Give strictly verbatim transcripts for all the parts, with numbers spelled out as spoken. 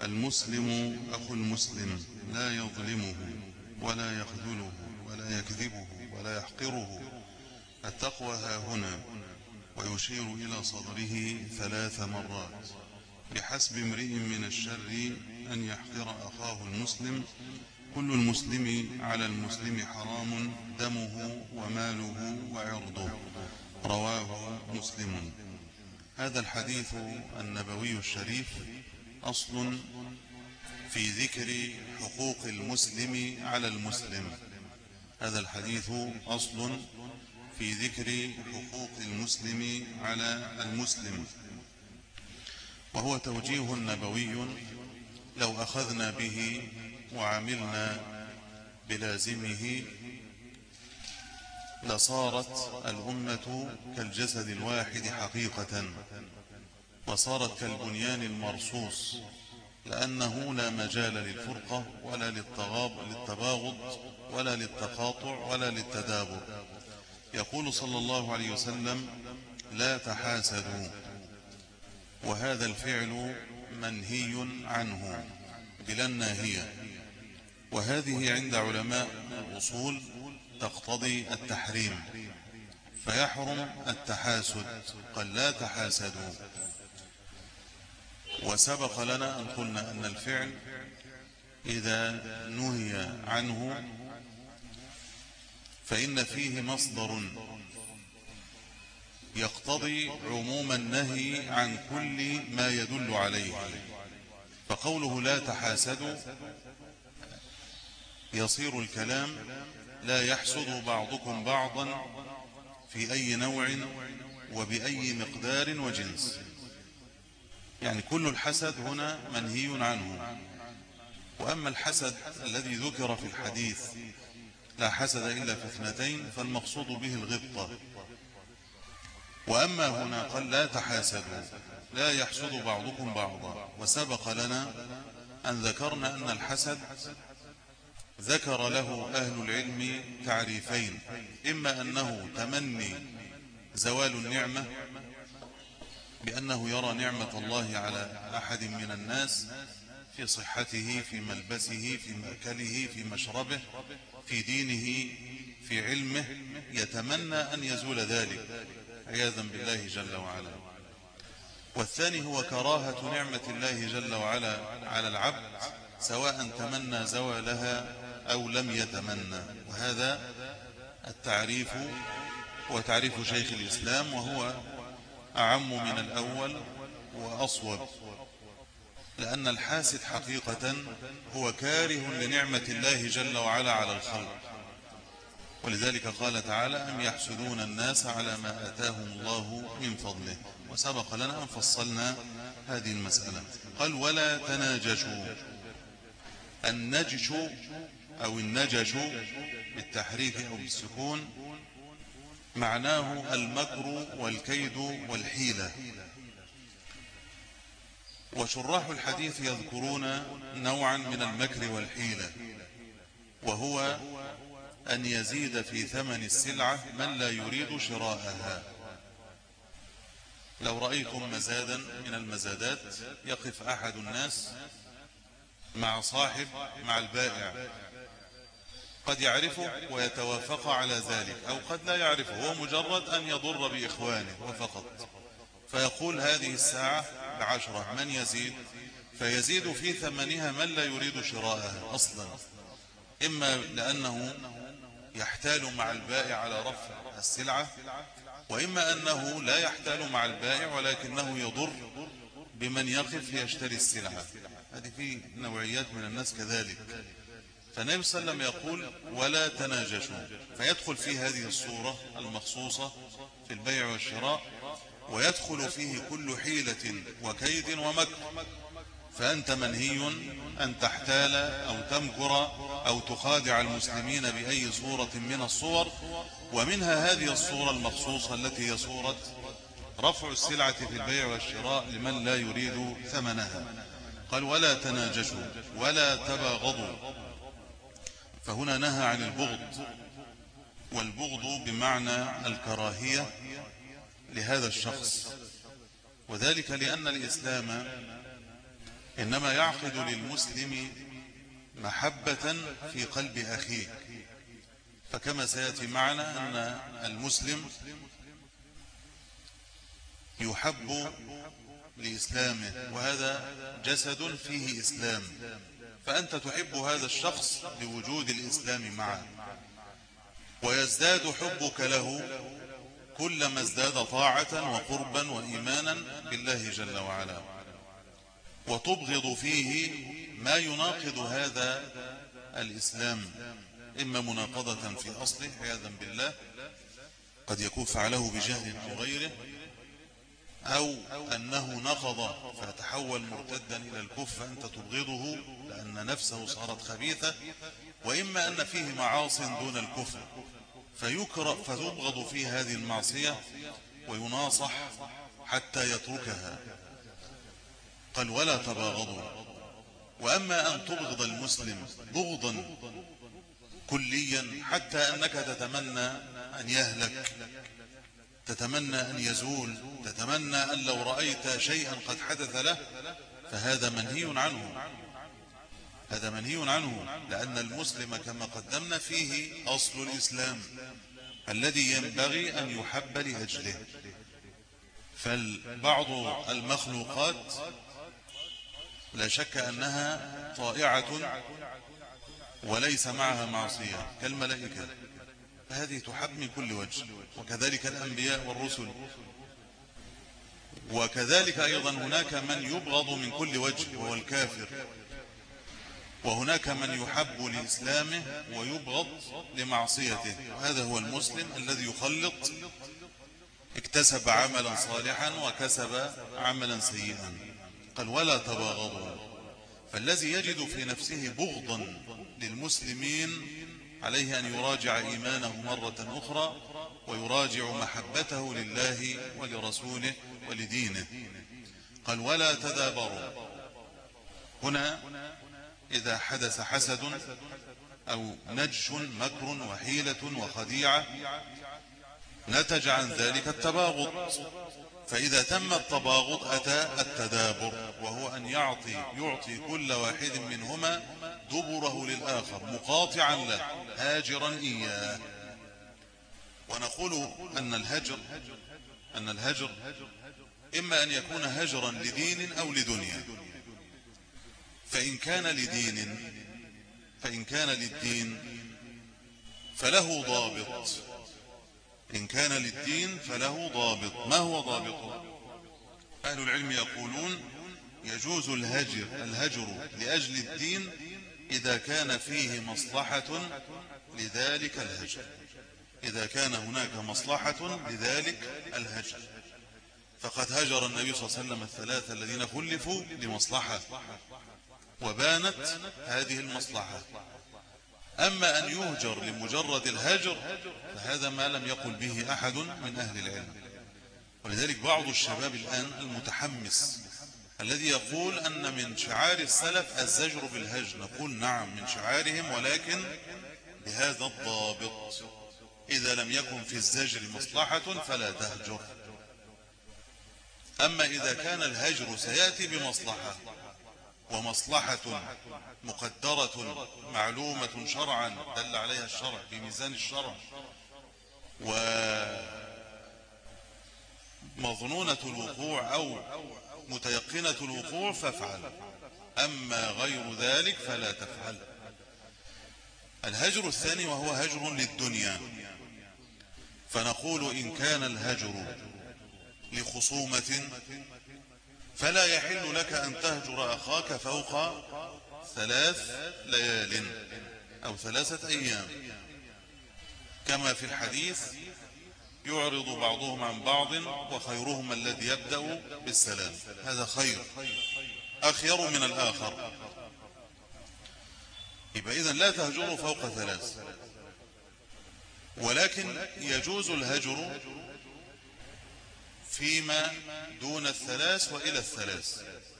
المسلم أخو المسلم لا يظلمه ولا يخذله ولا يكذبه ولا يحقره. التقوى ها هنا. ويشير إلى صدره ثلاث مرات. بحسب امرئ من الشر أن يحقر أخاه المسلم. كل المسلم على المسلم حرام دمه وماله وعرضه. رواه مسلم. هذا الحديث النبوي الشريف أصل في ذكر حقوق المسلم على المسلم. هذا الحديث أصل في ذكر حقوق المسلم على المسلم، وهو توجيه نبوي لو أخذنا به وعملنا بلازمه لصارت الأمة كالجسد الواحد حقيقة، وصارت كالبنيان المرصوص، لأنه لا مجال للفرقة ولا للتباغض ولا للتقاطع ولا للتدابر. يقول صلى الله عليه وسلم: لا تحاسدوا، وهذا الفعل منهي عنه بلا الناهية، وهذه عند علماء الأصول تقتضي التحريم، فيحرم التحاسد. قال: لا تحاسدوا. وسبق لنا أن قلنا أن الفعل إذا نهي عنه فإن فيه مصدر يقتضي عموم النهي عن كل ما يدل عليه. فقوله لا تحاسدوا يصير الكلام لا يحسد بعضكم بعضا في أي نوع وبأي مقدار وجنس، يعني كل الحسد هنا منهي عنه. وأما الحسد الذي ذكر في الحديث لا حسد إلا في اثنتين فالمقصود به الغبطة. وأما هنا قال لا تحاسدوا، لا يحسد بعضكم بعضا. وسبق لنا أن ذكرنا أن الحسد ذكر له أهل العلم تعريفين: إما أنه تمني زوال النعمة بأنه يرى نعمة الله على أحد من الناس في صحته، في ملبسه، في مأكله، في مشربه، في دينه، في علمه، يتمنى أن يزول ذلك عياذا بالله جل وعلا. والثاني هو كراهة نعمة الله جل وعلا على العبد سواء تمنى زوالها أو لم يتمنى. وهذا التعريف هو تعريف شيخ الإسلام، وهو أعم من الأول وأصوب، لأن الحاسد حقيقة هو كاره لنعمة الله جل وعلا على الخلق. ولذلك قال تعالى: أم يحسدون الناس على ما آتاهم الله من فضله. وسبق لنا أن فصلنا هذه المسألة. قال: ولا تناجشوا. النجش أو النجش بالتحريك أو بالسكون معناه المكر والكيد والحيلة. وشراح الحديث يذكرون نوعا من المكر والحيلة، وهو أن يزيد في ثمن السلعة من لا يريد شراءها. لو رأيتم مزادا من المزادات يقف أحد الناس مع صاحب مع البائع، قد يعرفه ويتوافق على ذلك، أو قد لا يعرفه، هو مجرد أن يضر بإخوانه وفقط، فيقول هذه الساعة بعشرة، من يزيد؟ فيزيد في ثمنها من لا يريد شراءها أصلا، إما لأنه يحتال مع البائع على رفع السلعة، وإما أنه لا يحتال مع البائع ولكنه يضر بمن يقف يشتري السلعة. هذه في نوعيات من الناس كذلك. فالنبي صلى الله عليه وسلم يقول: ولا تناجشوا، فيدخل في هذه الصورة المخصوصة في البيع والشراء، ويدخل فيه كل حيلة وكيد ومكر. فأنت منهي أن تحتال أو تمكر أو تخادع المسلمين بأي صورة من الصور، ومنها هذه الصورة المخصوصة التي هي صورة رفع السلعة في البيع والشراء لمن لا يريد ثمنها. قال: ولا تناجشوا ولا تباغضوا. فهنا نهى عن البغض، والبغض بمعنى الكراهية لهذا الشخص، وذلك لأن الإسلام إنما يعقد للمسلم محبة في قلب أخيه. فكما سيأتي معنا أن المسلم يحب لإسلامه، وهذا جسد فيه إسلام، فأنت تحب هذا الشخص لوجود الإسلام معه، ويزداد حبك له كلما ازداد طاعة وقربا وإيمانا بالله جل وعلا، وتبغض فيه ما يناقض هذا الإسلام، إما مناقضة في أصله عياذا بالله، قد يكون فعله بجهل أو غيره، أو أنه نقض فتحول مرتدا إلى الكفر فأنت تبغضه لأن نفسه صارت خبيثة، وإما أن فيه معاص دون الكفر فيكره فتبغض فيه هذه المعصية ويناصح حتى يتركها. قال ولا تباغضوا. وأما أن تبغض المسلم بغضا كليا حتى أنك تتمنى أن يهلك، تتمنى أن يزول، تتمنى أن لو رأيت شيئا قد حدث له، فهذا منهي عنه، هذا منهي عنه، لأن المسلم كما قدمنا فيه أصل الإسلام الذي ينبغي أن يحب لأجله. فالبعض المخلوقات لا شك أنها طائعة وليس معها معصية كالملائكة، فهذه تحب من كل وجه، وكذلك الأنبياء والرسل، وكذلك أيضا هناك من يبغض من كل وجه وهو الكافر، وهناك من يحب لإسلامه ويبغض لمعصيته، وهذا هو المسلم الذي يخلط، اكتسب عملا صالحا وكسب عملا سيئا. قال ولا تباغضوا. فالذي يجد في نفسه بغضا للمسلمين عليه أن يراجع إيمانه مرة أخرى، ويراجع محبته لله ولرسوله ولدينه. قال ولا تدابروا. هنا إذا حدث حسد أو نجش مكر وحيلة وخديعة نتج عن ذلك التباغض، فإذا تم التباغض أتى التدابر، وهو أن يعطي يعطي كل واحد منهما دبره للآخر مقاطعا له هاجرا إياه. ونقول أن الهجر أن الهجر إما أن يكون هجرا لدين أو لدنيا. فإن كان لدين فإن كان للدين فله ضابط. إن كان للدين فله ضابط. ما هو ضابطه؟ أهل العلم يقولون يجوز الهجر الهجر لأجل الدين إذا كان فيه مصلحة لذلك الهجر، إذا كان هناك مصلحة لذلك الهجر. فقد هجر النبي صلى الله عليه وسلم الثلاثة الذين خلفوا لمصلحة وبانت هذه المصلحة. أما أن يهجر لمجرد الهجر فهذا ما لم يقل به أحد من أهل العلم. ولذلك بعض الشباب الآن المتحمس الذي يقول أن من شعار السلف الزجر بالهجر، نقول نعم من شعارهم، ولكن بهذا الضابط: إذا لم يكن في الزجر مصلحة فلا تهجر. أما إذا كان الهجر سيأتي بمصلحة، ومصلحة مقدرة معلومة شرعا دل عليها الشرع بميزان الشرع ومظنونة الوقوع أو متيقنة الوقوع فافعل، أما غير ذلك فلا تفعل. الهجر الثاني وهو هجر للدنيا، فنقول إن كان الهجر لخصومة فلا يحل لك أن تهجر أخاك فوق ثلاث ليال أو ثلاثة أيام، كما في الحديث: يعرض بعضهم عن بعض وخيرهم الذي يبدأ بالسلام. هذا خير أخير من الآخر. يبقى إذن لا تهجروا فوق ثلاث، ولكن يجوز الهجر فيما دون الثلاث وإلى الثلاث.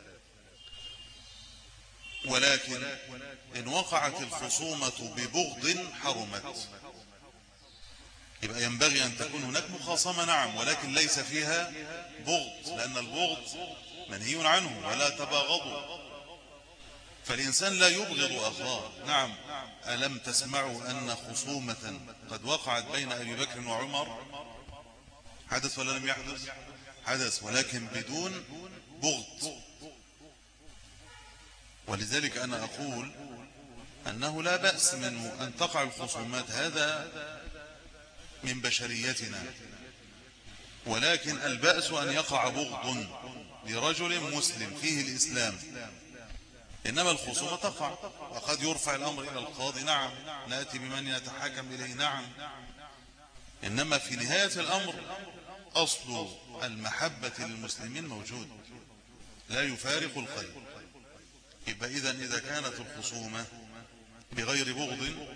ولكن إن وقعت الخصومة ببغض حرمت، يبقى ينبغي أن تكون هناك مخاصمة نعم، ولكن ليس فيها بغض، لأن البغض منهي عنه. ولا تباغضوا، فالإنسان لا يبغض أخاه. نعم، ألم تسمعوا أن خصومة قد وقعت بين أبي بكر وعمر؟ حدث ولا لم يحدث؟ حدث، ولكن بدون بغض. ولذلك أنا أقول أنه لا بأس منه أن تقع الخصومات، هذا من بشريتنا، ولكن البأس أن يقع بغض لرجل مسلم فيه الإسلام. إنما الخصومة تقع، وقد يرفع الأمر إلى القاضي، نعم، نأتي بمن يتحاكم إليه، نعم. إنما في نهاية الأمر أصل المحبة للمسلمين موجود لا يفارق القلب. يبقى إذن إذا كانت الخصومة بغير بغض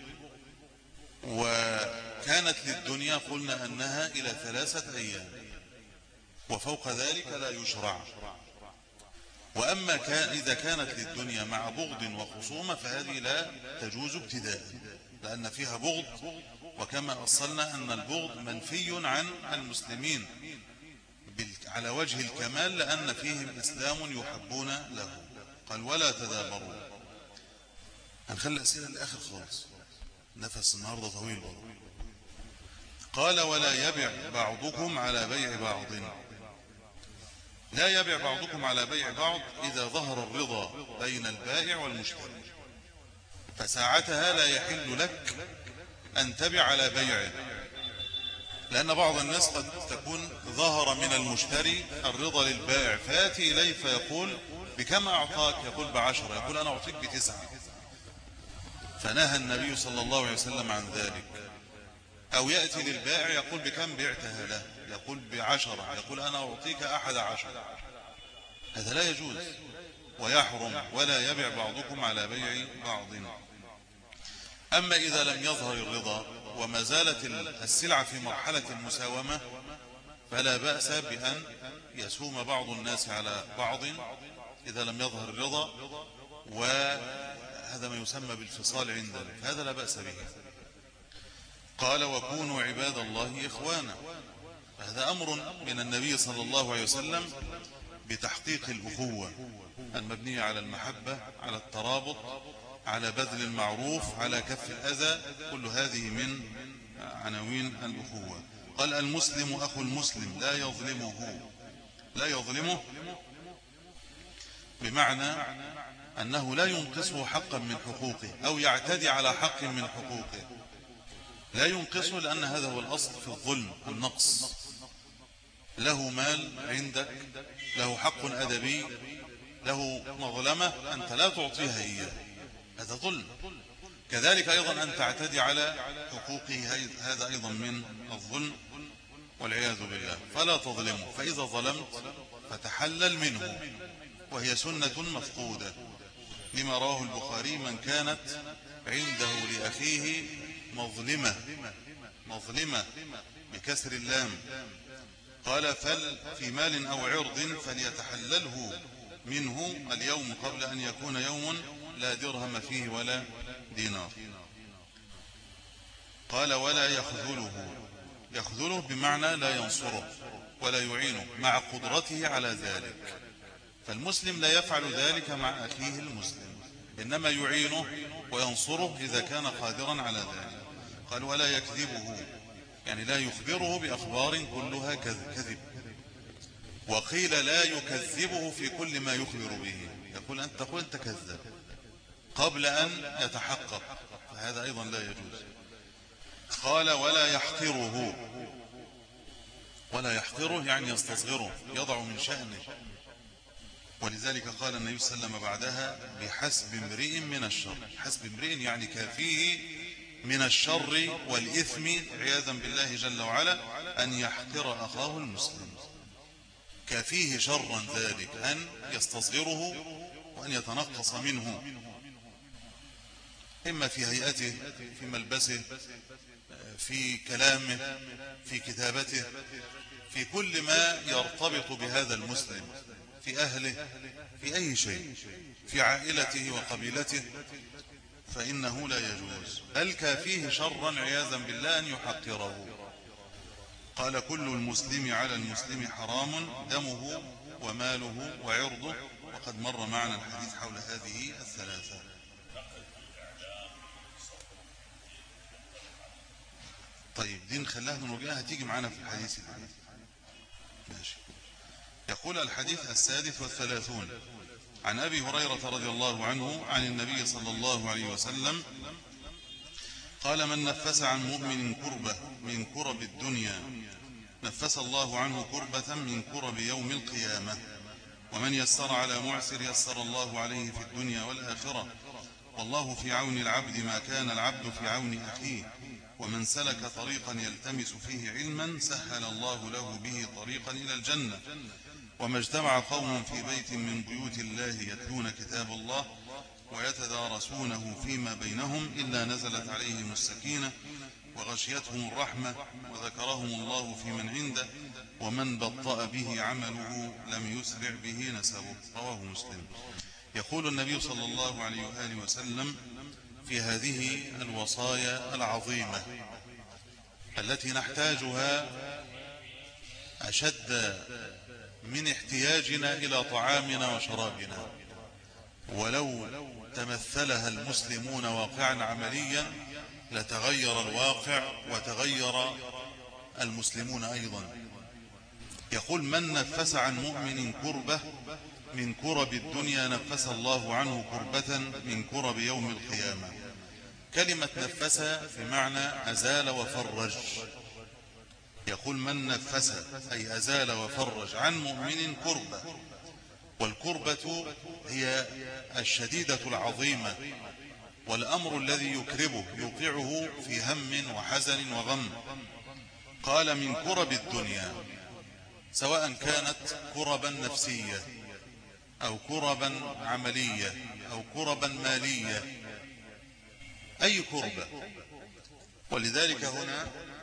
وكانت للدنيا، قلنا أنها إلى ثلاثة أيام، وفوق ذلك لا يشرع. وأما كان إذا كانت للدنيا مع بغض وخصومة فهذه لا تجوز ابتداء، لأن فيها بغض، وكما أصلنا أن البغض منفي عن المسلمين على وجه الكمال، لأن فيهم إسلام يحبون له. قال ولا تدابروا. هنخلي الأسئلة للآخر خالص، نفس النهاردة طويل برضه. قال ولا يبيع بعضكم على بيع بعض. لا يبيع بعضكم على بيع بعض إذا ظهر الرضا بين البائع والمشتري، فساعتها لا يحل لك أن تبيع على بيعه، لأن بعض الناس قد تكون ظهر من المشتري الرضا للبائع، فيأتي إليه فيقول بكم أعطاك؟ يقول بعشرة، يقول أنا أعطيك بتسعة. فنهى النبي صلى الله عليه وسلم عن ذلك. أو يأتي للبائع يقول بكم بعتها له؟ يقول بعشرة، يقول أنا أعطيك أحد عشر. هذا لا يجوز ويحرم. ولا يبيع بعضكم على بيع بعض. أما إذا لم يظهر الرضا وما زالت السلعة في مرحلة المساومة فلا بأس بأن يسوم بعض الناس على بعض إذا لم يظهر الرضا، وهذا ما يسمى بالفصال عندنا، هذا لا بأس به. قال وكونوا عباد الله إخوانا. هذا أمر من النبي صلى الله عليه وسلم بتحقيق الأخوة المبنية على المحبة، على الترابط، على بذل المعروف، على كف الأذى، كل هذه من عناوين الأخوة. قال المسلم أخو المسلم لا يظلمه. لا يظلمه بمعنى أنه لا ينقصه حقا من حقوقه أو يعتدي على حق من حقوقه. لا ينقصه، لأن هذا هو الأصل في الظلم، النقص. له مال عندك، له حق أدبي، له مظلمة، أنت لا تعطيها إياه، هذا ظلم. كذلك أيضا أن تعتدي على حقوقه، هذا أيضا من الظلم والعياذ بالله. فلا تظلمه، فإذا ظلمت فتحلل منه، وهي سنة مفقودة، لما رواه البخاري من كانت عنده لأخيه مظلمة، مظلمة بكسر اللام، قال فل في مال أو عرض فليتحلله منه اليوم قبل أن يكون يوم لا درهم فيه ولا دينار. قال ولا يخذله. يخذله بمعنى لا ينصره ولا يعينه مع قدرته على ذلك. فالمسلم لا يفعل ذلك مع أخيه المسلم، إنما يعينه وينصره إذا كان قادرا على ذلك. قال ولا يكذبه، يعني لا يخبره بأخبار كلها كذب. وقيل لا يكذبه في كل ما يخبر به، يقول أنت قلت كذب قبل أن يتحقق، فهذا أيضا لا يجوز. قال ولا يحقره. ولا يحقره يعني يستصغره، يضع من شأنه. ولذلك قال النبي صلى الله عليه وسلم بعدها بحسب امرئ من الشر. حسب امرئ يعني كافيه من الشر والإثم عياذا بالله جل وعلا أن يحقر أخاه المسلم. كافيه شرا ذلك أن يستصغره وأن يتنقص منه، إما في هيئته، في ملبسه، في كلامه، في كتابته، في كل ما يرتبط بهذا المسلم، في أهله، في أي شيء، في عائلته وقبيلته، فإنه لا يجوز. بل كافيه شرا عياذا بالله أن يحقره. قال كل المسلم على المسلم حرام دمه وماله وعرضه وقد مر معنا الحديث حول هذه الثلاثة. طيب دي نخليها نرجعها تيجي معنا في الحديث الحديث. ماشي. يقول الحديث السادس والثلاثون عن أبي هريرة رضي الله عنه عن النبي صلى الله عليه وسلم قال: من نفس عن مؤمن كربة من كرب الدنيا نفس الله عنه كربة من كرب يوم القيامة، ومن يسر على معسر يسر الله عليه في الدنيا والآخرة، والله في عون العبد ما كان العبد في عون أخيه، ومن سلك طريقا يلتمس فيه علما سهل الله له به طريقا إلى الجنة، وما اجتمع قوم في بيت من بيوت الله يتلون كتاب الله ويتدارسونه فيما بينهم إلا نزلت عليهم السكينة وغشيتهم الرحمة وذكرهم الله في من عنده، ومن بطأ به عمله لم يسرع به نسبه. رواه مسلم. يقول النبي صلى الله عليه وآله وسلم في هذه الوصايا العظيمة التي نحتاجها أشد من احتياجنا إلى طعامنا وشرابنا، ولو تمثلها المسلمون واقعا عمليا لتغير الواقع وتغير المسلمون أيضا. يقول: من نفس عن مؤمن كربة من كرب الدنيا نفس الله عنه كربة من كرب يوم القيامة. كلمة نفس في معنى أزال وفرج. يقول: من نفس أي أزال وفرج عن مؤمن كربة، والكربة هي الشديدة العظيمة والأمر الذي يكربه يوقعه في هم وحزن وغم. قال: من كرب الدنيا، سواء كانت كربا نفسية أو كربا عملية أو كربا مالية، أي كربة. ولذلك هنا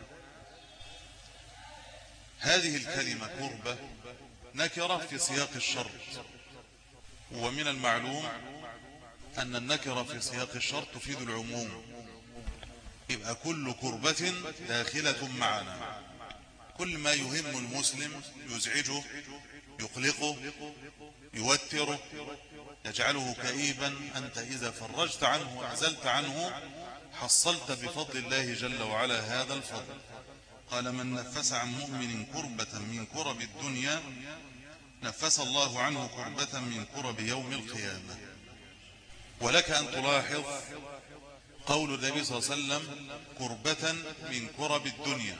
هذه الكلمة كربة نكرة في سياق الشرط، ومن المعلوم أن النكرة في سياق الشرط تفيد العموم، يبقى كل كربة داخلة معنا، كل ما يهم المسلم يزعجه يقلقه يوتره يجعله كئيبا، أنت إذا فرجت عنه وعزلت عنه حصلت بفضل الله جل وعلا هذا الفضل. قال: من نفس عن مؤمن كربة من كرب الدنيا نفس الله عنه كربة من كرب يوم القيامة. ولك أن تلاحظ قول النبي صلى الله عليه وسلم كربة من كرب الدنيا،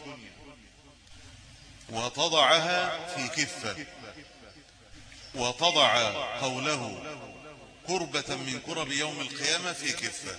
وتضعها في كفة، وتضع قوله كربة من كرب يوم القيامة في كفة،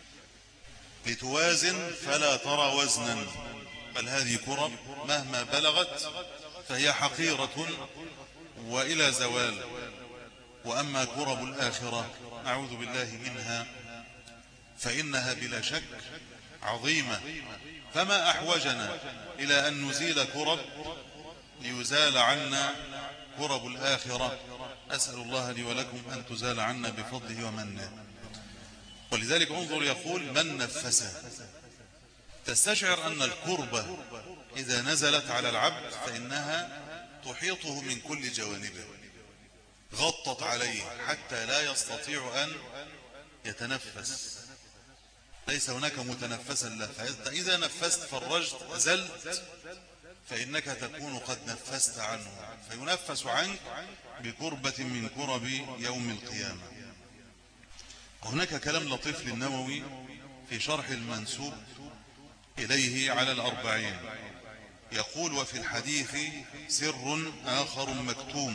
لتوازن فلا ترى وزنا، بل هذه كرب مهما بلغت فهي حقيرة وإلى زوال. وأما كرب الآخرة أعوذ بالله منها فإنها بلا شك عظيمة، فما أحوجنا إلى أن نزيل كرب ليزال عنا كرب الآخرة. أسأل الله لي ولكم أن تزال عنا بفضله ومنه. ولذلك انظر يقول: من نفس، تستشعر أن الكربة إذا نزلت على العبد فإنها تحيطه من كل جوانبه، غطت عليه حتى لا يستطيع أن يتنفس، ليس هناك متنفسا له. فإذا نفست فرجت أزلت فإنك تكون قد نفست عنه، فينفس عنك بكربة من كرب يوم القيامة. هناك كلام لطيف للنووي في شرح المنسوب إليه على الأربعين، يقول: وفي الحديث سر آخر مكتوم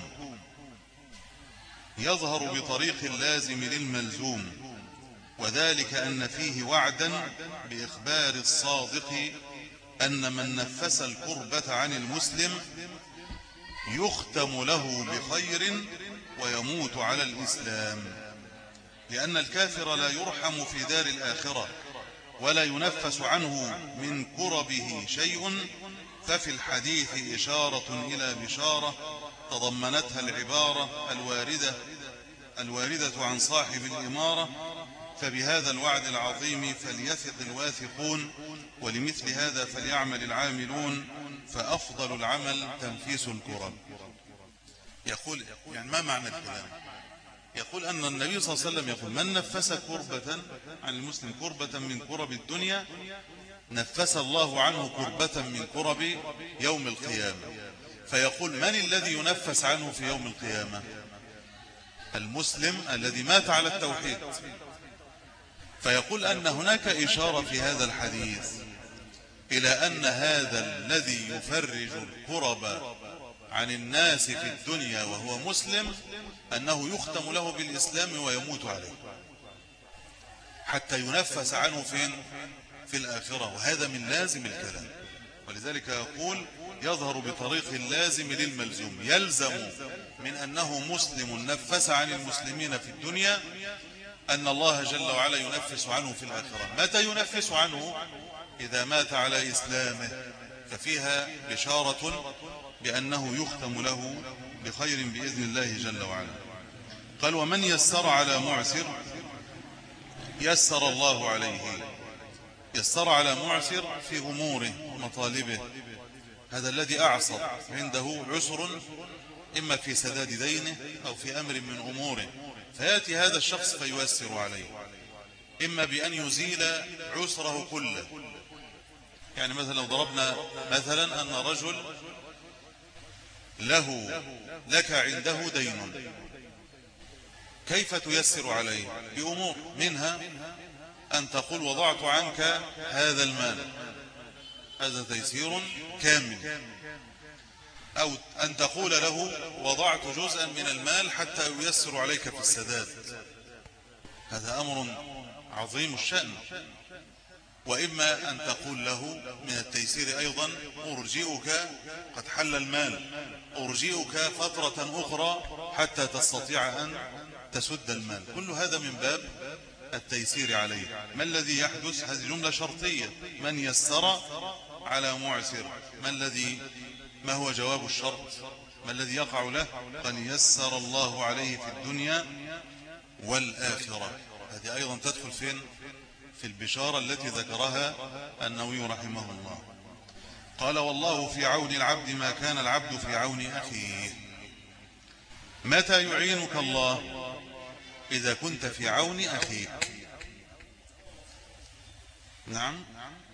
يظهر بطريق اللازم للملزوم، وذلك أن فيه وعدا بإخبار الصادق أن من نفس الكربة عن المسلم يختم له بخير ويموت على الإسلام، لأن الكافر لا يرحم في دار الآخرة ولا ينفس عنه من كربه شيء. ففي الحديث إشارة إلى بشارة تضمنتها العبارة الواردة الواردة عن صاحب الإمارة، فبهذا الوعد العظيم فليثق الواثقون، ولمثل هذا فليعمل العاملون، فأفضل العمل تنفيس الكرب. يقول يعني ما معنى الكلام؟ يقول أن النبي صلى الله عليه وسلم يقول من نفس كربة عن المسلم كربة من كرب الدنيا نفس الله عنه كربة من كرب يوم القيامة. فيقول من الذي ينفس عنه في يوم القيامة؟ المسلم الذي مات على التوحيد. فيقول أن هناك إشارة في هذا الحديث إلى أن هذا الذي يفرج الكرب عن الناس في الدنيا وهو مسلم أنه يختم له بالإسلام ويموت عليه حتى ينفس عنه فين؟ في الآخرة. وهذا من لازم الكلام، ولذلك يقول يظهر بطريق اللازم للملزوم، يلزم من أنه مسلم نفس عن المسلمين في الدنيا أن الله جل وعلا ينفس عنه في الآخرة. متى ينفس عنه؟ إذا مات على إسلامه، ففيها بشارة بأنه يختم له بخير بإذن الله جل وعلا. قال ومن يسر على معسر يسر الله عليه. يسر على معسر في أموره ومطالبه، هذا الذي أعسر عنده عسر إما في سداد دينه أو في أمر من أموره، فيأتي هذا الشخص فييسر عليه، إما بأن يزيل عسره كله. يعني مثلا لو ضربنا مثلا أن رجل له لك عنده دين، كيف تيسر عليه؟ بأمور، منها أن تقول وضعت عنك هذا المال، هذا تيسير كامل. أو أن تقول له وضعت جزءا من المال حتى ييسر عليك في السداد، هذا أمر عظيم الشأن. وإما أن تقول له من التيسير أيضا أرجئك، قد حل المال، أرجئك فترة أخرى حتى تستطيع أن تسد المال. كل هذا من باب التيسير عليه. ما الذي يحدث؟ هذه جملة شرطية، من يسر على معسر. ما الذي ما هو جواب الشرط؟ ما الذي يقع له؟ قال يسر الله عليه في الدنيا والآخرة. هذه أيضا تدخل فين؟ في البشارة التي ذكرها النووي رحمه الله. قال والله في عون العبد ما كان العبد في عون أخيه. متى يعينك الله؟ إذا كنت في عون أخيك. نعم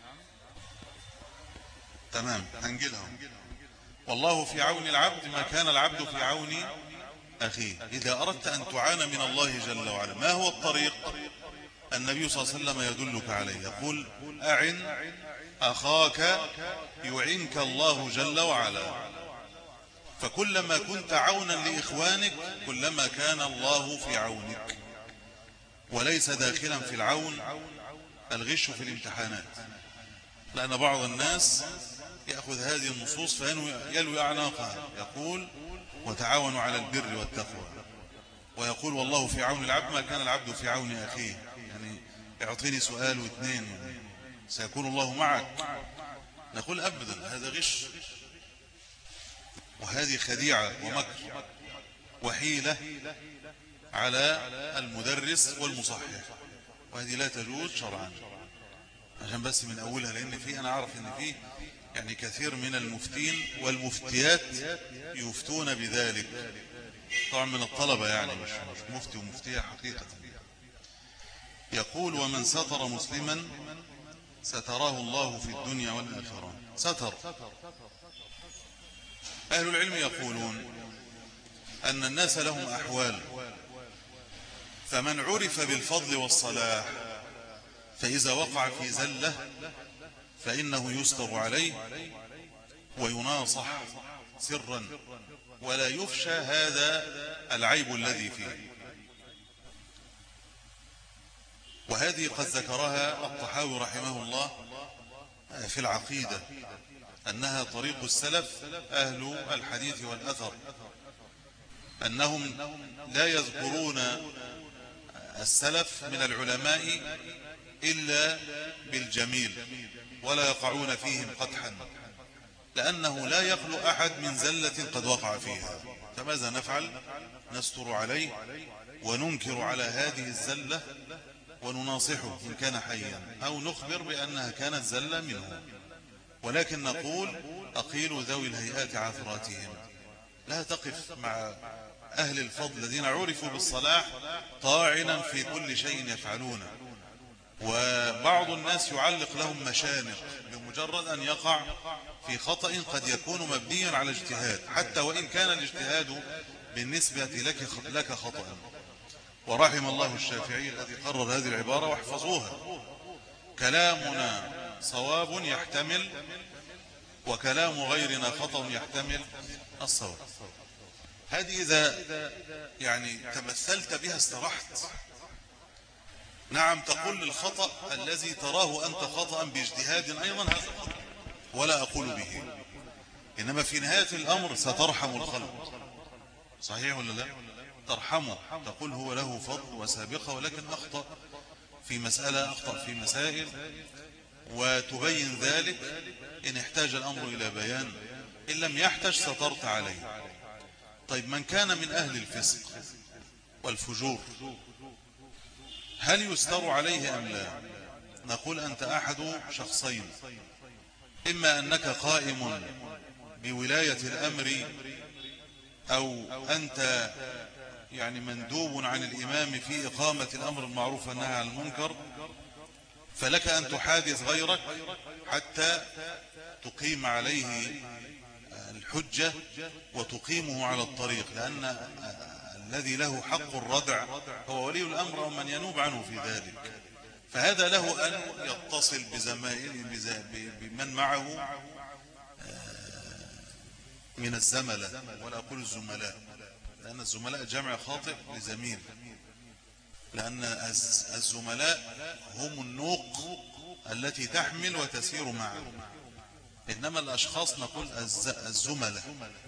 تمام، هنجلهم. والله في عون العبد ما كان العبد في عون أخيه. إذا أردت أن تعان من الله جل وعلا، ما هو الطريق؟ النبي صلى الله عليه وسلم يدلك عليه، يقول أعن أخاك يعنك الله جل وعلا. فكلما كنت عونا لإخوانك كلما كان الله في عونك. وليس داخلا في العون الغش في الامتحانات، لأن بعض الناس يأخذ هذه النصوص فيلوي أعناقها، يقول وتعاونوا على البر والتقوى، ويقول والله في عون العبد ما كان العبد في عون أخيه. يعني اعطيني سؤال واثنين يعني سيكون الله معك. نقول أبدا، هذا غش، وهذه خديعة ومكر وحيلة على المدرس والمصحح، وهذه لا تجوز شرعا. عشان بس من أولها، لأن في أنا أعرف أن في يعني كثير من المفتين والمفتيات يفتون بذلك، طبعا من الطلبة، يعني مش مفتي ومفتية حقيقة. يقول ومن ستر مسلما ستراه الله في الدنيا والآخرة. ستر، أهل العلم يقولون أن الناس لهم أحوال، فمن عرف بالفضل والصلاح فإذا وقع في زلة فإنه يستر عليه ويناصح سرا، ولا يفشى هذا العيب الذي فيه. وهذه قد ذكرها الطحاوي رحمه الله في العقيدة، أنها طريق السلف أهل الحديث والأثر، أنهم لا يذكرون السلف من العلماء إلا بالجميل، ولا يقعون فيهم قدحا، لأنه لا يخلو أحد من زلة قد وقع فيها. فماذا نفعل؟ نستر عليه وننكر على هذه الزلة ونناصحه إن كان حيا، أو نخبر بأنها كانت زلة منه، ولكن نقول أقيلوا ذوي الهيئات عثراتهم. لا تقف مع أهل الفضل الذين عرفوا بالصلاح طاعنا في كل شيء يفعلونه. وبعض الناس يعلق لهم مشانق بمجرد أن يقع في خطأ قد يكون مبنيا على اجتهاد، حتى وإن كان الاجتهاد بالنسبة لك لك خطأ. ورحم الله الشافعي الذي قرر هذه العبارة، واحفظوها: كلامنا صواب يحتمل، وكلام غيرنا خطأ يحتمل الصواب. هذه إذا يعني تمثلت بها استرحت. نعم، تقول الخطأ الذي تراه أنت خطأ باجتهاد أيضا هذا خطأ ولا أقول به، إنما في نهاية الأمر سترحم الخلق. صحيح ولا لا؟ ترحمه، تقول هو له فضل وسابقة، ولكن أخطأ في مسألة، أخطأ في مسائل، وتبين ذلك إن احتاج الأمر إلى بيان، إن لم يحتاج سترت عليه. طيب، من كان من أهل الفسق والفجور هل يستر عليه أم لا؟ نقول أنت أحد شخصين: إما أنك قائم بولاية الأمر، أو أنت يعني مندوب عن الإمام في إقامة الأمر المعروف والنهي عن المنكر، فلك أن تحادث غيرك حتى تقيم عليه الحجة وتقيمه على الطريق، لأن الذي له حق الردع هو ولي الأمر ومن ينوب عنه في ذلك. فهذا له أن يتصل بزمائله بمن معه من الزملاء، ولا أقول الزملاء لأن الزملاء جمع خاطئ لزميل، لأن الزملاء هم النوق التي تحمل وتسير معه، إنما الأشخاص نقول الزملاء.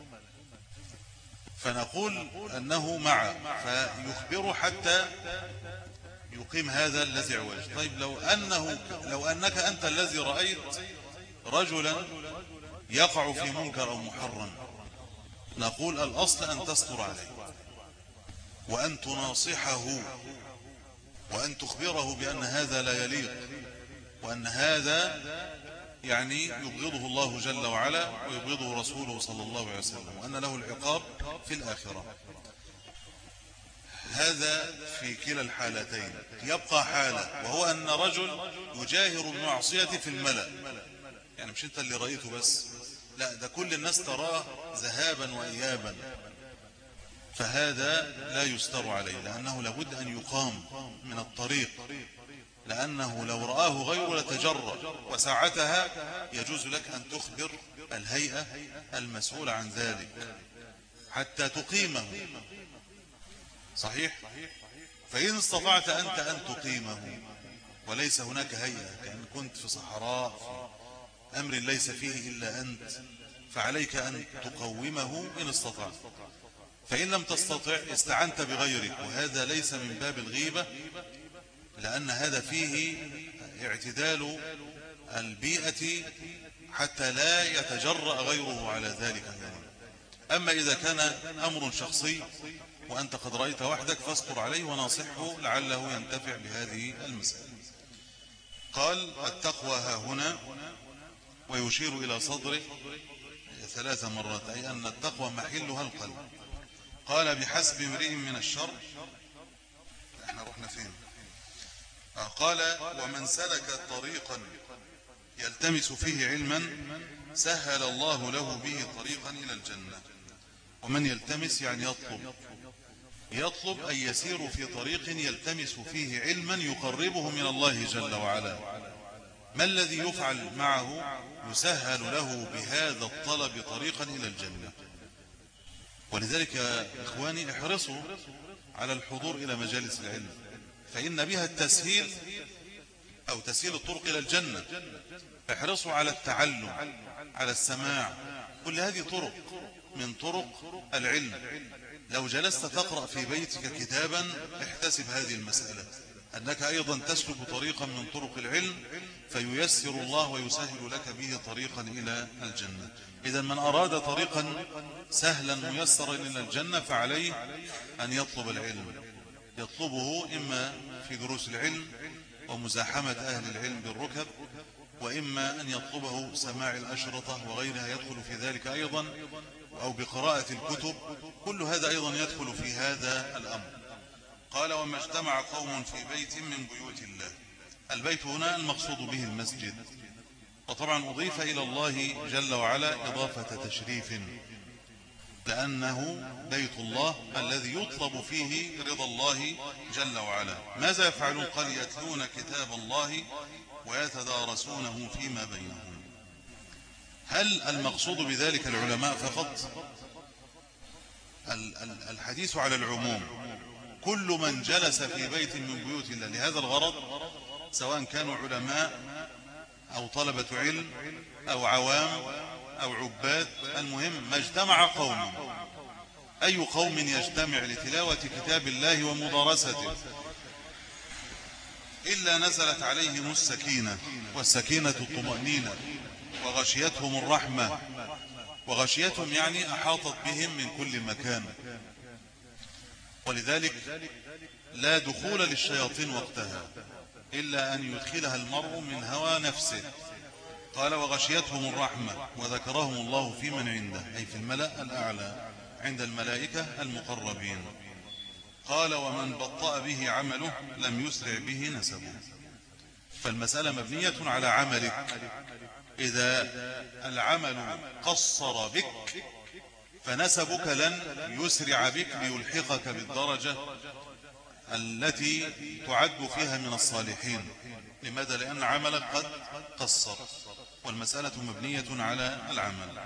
فنقول أنه مع، فيخبره حتى يقيم هذا الذي عوج. طيب، لو أنه لو أنك أنت الذي رأيت رجلا يقع في منكر أو محرم، نقول الأصل أن تستر عليه، وأن تناصحه، وأن تخبره بأن هذا لا يليق، وأن هذا يعني يبغضه الله جل وعلا ويبغضه رسوله صلى الله عليه وسلم، وأن له العقاب في الآخرة. هذا في كلا الحالتين. يبقى حالة، وهو أن رجل يجاهر المعصية في الملأ، يعني مش أنت اللي رأيته بس، لا، ده كل الناس تراه ذهابا وإيابا، فهذا لا يستر عليه، لأنه لابد أن يقام من الطريق، لأنه لو رآه غيره لتجرأ، وساعتها يجوز لك أن تخبر الهيئة المسؤولة عن ذلك حتى تقيمه. صحيح؟ فإن استطعت أنت أن تقيمه وليس هناك هيئة، كأن كنت في صحراء في أمر ليس فيه إلا أنت، فعليك أن تقومه إن استطعت. فإن لم تستطع استعنت بغيرك، وهذا ليس من باب الغيبة، لأن هذا فيه اعتدال البيئة حتى لا يتجرأ غيره على ذلك. أما إذا كان أمر شخصي وأنت قد رأيت وحدك فاستر عليه وناصحه لعله ينتفع بهذه المسألة. قال: التقوى ها هنا، ويشير إلى صدره ثلاث مرات، أي أن التقوى محلها القلب. قال: بحسب امرئ من الشر. احنا رحنا فين؟ قال: ومن سلك طريقا يلتمس فيه علما سهل الله له به طريقا إلى الجنة. ومن يلتمس يعني يطلب، يطلب أن يسير في طريق يلتمس فيه علما يقربه من الله جل وعلا. ما الذي يفعل معه؟ يسهل له بهذا الطلب طريقا إلى الجنة. ولذلك يا إخواني احرصوا على الحضور إلى مجالس العلم، فإن بها التسهيل أو تسهيل الطرق إلى الجنة. احرصوا على التعلم، على السماع، كل هذه طرق من طرق العلم. لو جلست تقرأ في بيتك كتابا احتسب هذه المسألة، أنك أيضا تسلك طريقا من طرق العلم فييسر الله ويسهل لك به طريقا إلى الجنة. إذا من أراد طريقا سهلا ميسرا إلى الجنة فعليه أن يطلب العلم، يطلبه إما في دروس العلم ومزاحمة أهل العلم بالركب، وإما أن يطلبه سماع الأشرطة وغيرها يدخل في ذلك أيضا، أو بقراءة الكتب، كل هذا أيضا يدخل في هذا الأمر. قال وما اجتمع قوم في بيت من بيوت الله. البيت هنا المقصود به المسجد، وطبعا أضيف إلى الله جل وعلا إضافة تشريف، لأنه بيت الله الذي يطلب فيه رضا الله جل وعلا. ماذا يفعلون؟ قال يتلون كتاب الله ويتدارسونه فيما بينهم. هل المقصود بذلك العلماء فقط؟ الحديث على العموم، كل من جلس في بيت من بيوت الله لهذا الغرض، سواء كانوا علماء أو طلبة علم أو عوام أو عباد، المهم ما اجتمع قوم. أي قوم يجتمع لتلاوة كتاب الله ومدارسته إلا نزلت عليهم السكينة، والسكينة الطمأنينة، وغشيتهم الرحمة. وغشيتهم يعني أحاطت بهم من كل مكان، ولذلك لا دخول للشياطين وقتها إلا أن يدخلها المرء من هوى نفسه. قال وغشيتهم الرحمة وذكرهم الله في من عنده، أي في الملأ الأعلى عند الملائكة المقربين. قال ومن بطأ به عمله لم يسرع به نسبه. فالمسألة مبنية على عملك. إذا العمل قصر بك فنسبك لن يسرع بك ليلحقك بالدرجة التي تعد فيها من الصالحين. لماذا؟ لأن عملك قد قصر، والمسألة مبنية على العمل.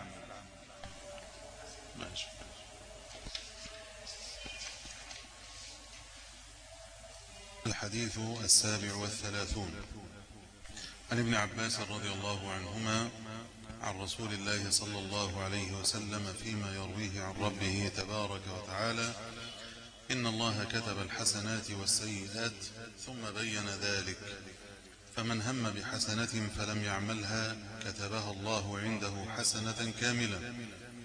ماشي. الحديث السابع والثلاثون عن ابن عباس رضي الله عنهما عن رسول الله صلى الله عليه وسلم فيما يرويه عن ربه تبارك وتعالى: إن الله كتب الحسنات والسيئات ثم بين ذلك، فمن هم بحسنة فلم يعملها كتبها الله عنده حسنة كاملة،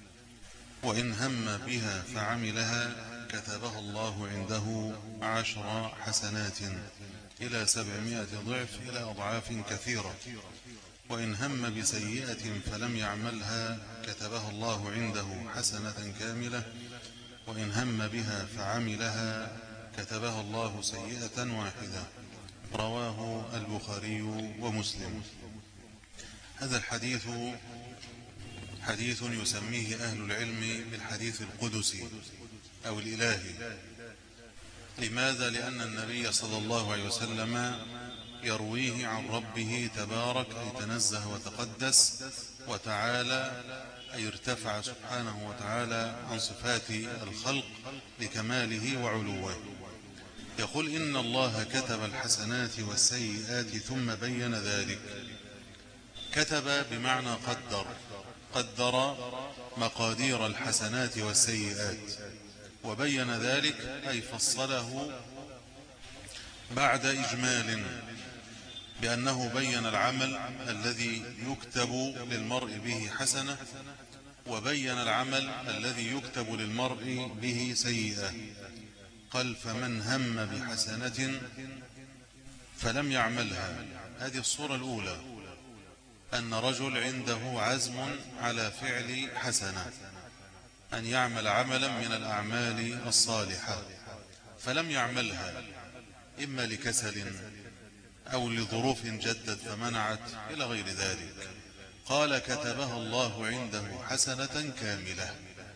وإن هم بها فعملها كتبها الله عنده عشر حسنات إلى سبعمائة ضعف إلى أضعاف كثيرة، وإن هم بسيئة فلم يعملها كتبها الله عنده حسنة كاملة، وإن هم بها فعملها كتبها الله سيئة واحدة. رواه البخاري ومسلم. هذا الحديث حديث يسميه أهل العلم بالحديث القدسي أو الإلهي. لماذا؟ لأن النبي صلى الله عليه وسلم يرويه عن ربه تبارك، أي تنزه وتقدس وتعالى، أي ارتفع سبحانه وتعالى عن صفات الخلق لكماله وعلوه. يقول إن الله كتب الحسنات والسيئات ثم بين ذلك. كتب بمعنى قدر، قدر مقادير الحسنات والسيئات، وبين ذلك أي فصله بعد إجمال، بأنه بين العمل الذي يكتب للمرء به حسنة، وبين العمل الذي يكتب للمرء به سيئة. قال فمن هم بحسنة فلم يعملها. هذه الصورة الأولى، أن رجل عنده عزم على فعل حسنة، أن يعمل عملا من الأعمال الصالحة، فلم يعملها، إما لكسل أو لظروف جدت فمنعت إلى غير ذلك. قال كتبها الله عنده حسنة كاملة،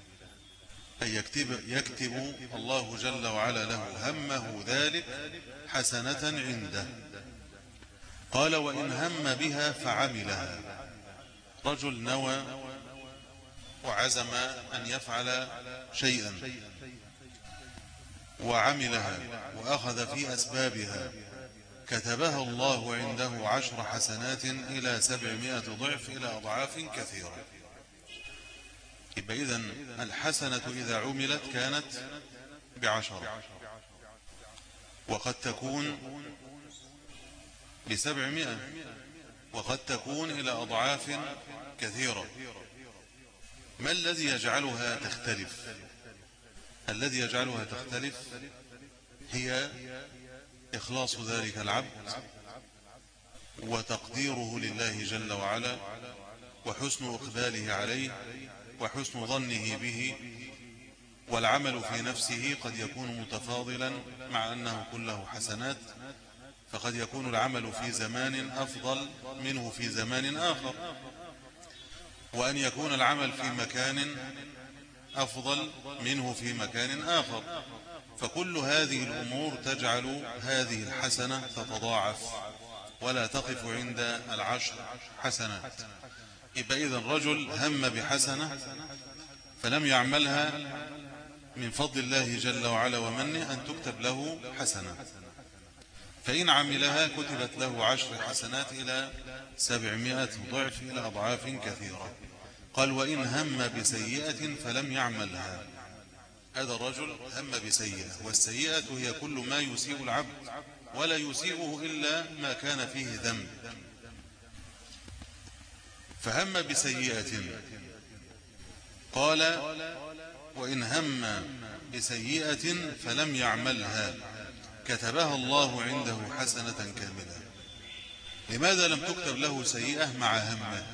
أي يكتب, يكتب الله جل وعلا له همه ذلك حسنة عنده. قال وإن هم بها فعملها، رجل نوى وعزم أن يفعل شيئا وعملها وأخذ في أسبابها، كتبها الله عنده عشر حسنات إلى سبعمائة ضعف إلى أضعاف كثيرة. يبقى إذن الحسنة إذا عملت كانت بعشرة، وقد تكون بسبعمائة، وقد تكون إلى أضعاف كثيرة. ما الذي يجعلها تختلف؟ الذي يجعلها تختلف هي إخلاص ذلك العبد وتقديره لله جل وعلا وحسن إقباله عليه وحسن ظنه به، والعمل في نفسه قد يكون متفاضلا مع أنه كله حسنات، فقد يكون العمل في زمان أفضل منه في زمان آخر، وأن يكون العمل في مكان أفضل منه في مكان آخر، فكل هذه الأمور تجعل هذه الحسنة تتضاعف ولا تقف عند العشر حسنات. يبقى إذن رجل هم بحسنة فلم يعملها، من فضل الله جل وعلا ومنه أن تكتب له حسنة، فإن عملها كتبت له عشر حسنات إلى سبعمائة ضعف إلى أضعاف كثيرة. قال وإن هم بسيئة فلم يعملها. هذا الرجل هم بسيئة، والسيئة هي كل ما يسيء العبد ولا يسيئه إلا ما كان فيه ذنب، فهم بسيئة. قال وإن هم بسيئة فلم يعملها كتبها الله عنده حسنة كاملة. لماذا لم تكتب له سيئة مع همه؟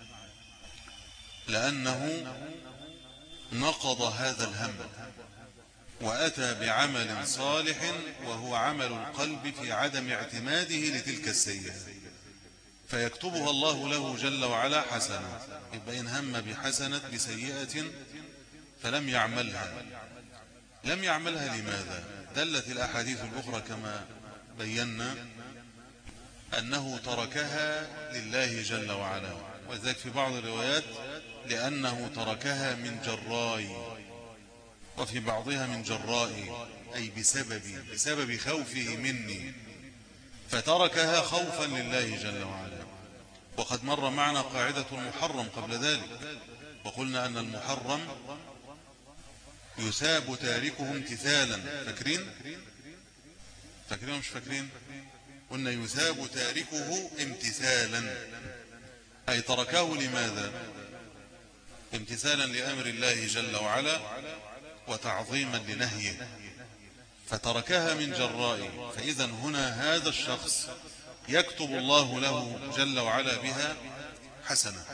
لأنه نقض هذا الهم وأتى بعمل صالح وهو عمل القلب في عدم اعتماده لتلك السيئة، فيكتبها الله له جل وعلا حسنة. يبقى إن هم بحسنة بسيئة فلم يعملها، لم يعملها لماذا؟ دلت الأحاديث الأخرى كما بينا أنه تركها لله جل وعلا، وذلك في بعض الروايات لأنه تركها من جراي، وفي بعضها من جرائي، أي بسببي، بسبب خوفه مني، فتركها خوفا لله جل وعلا. وقد مر معنا قاعدة المحرم قبل ذلك، وقلنا أن المحرم يثاب تاركه امتثالا. فاكرين؟ فاكرين مش فاكرين؟ قلنا يثاب تاركه امتثالا، أي تركه لماذا؟ امتثالا لأمر الله جل وعلا وتعظيما لنهيه، فتركها من جرائه. فإذا هنا هذا الشخص يكتب الله له جل وعلا بها حسنة.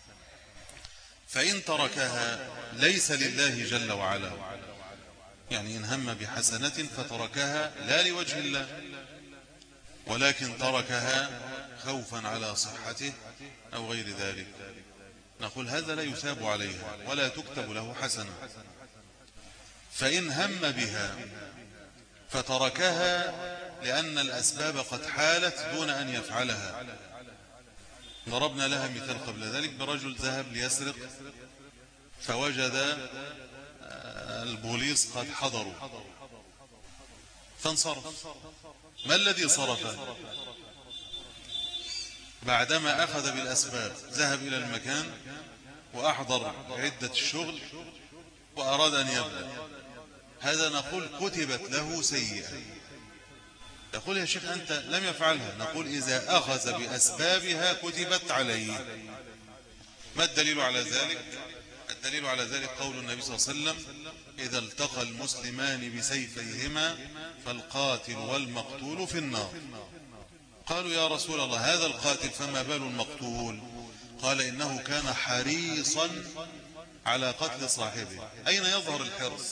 فإن تركها ليس لله جل وعلا، يعني إن هم بحسنة فتركها لا لوجه الله، ولكن تركها خوفا على صحته أو غير ذلك، نقول هذا لا يثاب عليها ولا تكتب له حسنة. فإن هم بها فتركها لأن الأسباب قد حالت دون أن يفعلها. ضربنا لها مثال قبل ذلك برجل ذهب ليسرق فوجد البوليس قد حضروا فانصرف. ما الذي صرفه؟ بعدما أخذ بالأسباب ذهب إلى المكان وأحضر عدة الشغل وأراد أن يبدأ، هذا نقول كتبت له سيئة. يقول يا شيخ أنت لم يفعلها، نقول إذا أخذ بأسبابها كتبت عليه. ما الدليل على ذلك؟ الدليل على ذلك قول النبي صلى الله عليه وسلم إذا التقى المسلمان بسيفيهما فالقاتل والمقتول في النار. قالوا يا رسول الله هذا القاتل فما بال المقتول؟ قال إنه كان حريصا على قتل صاحبه. أين يظهر الحرص؟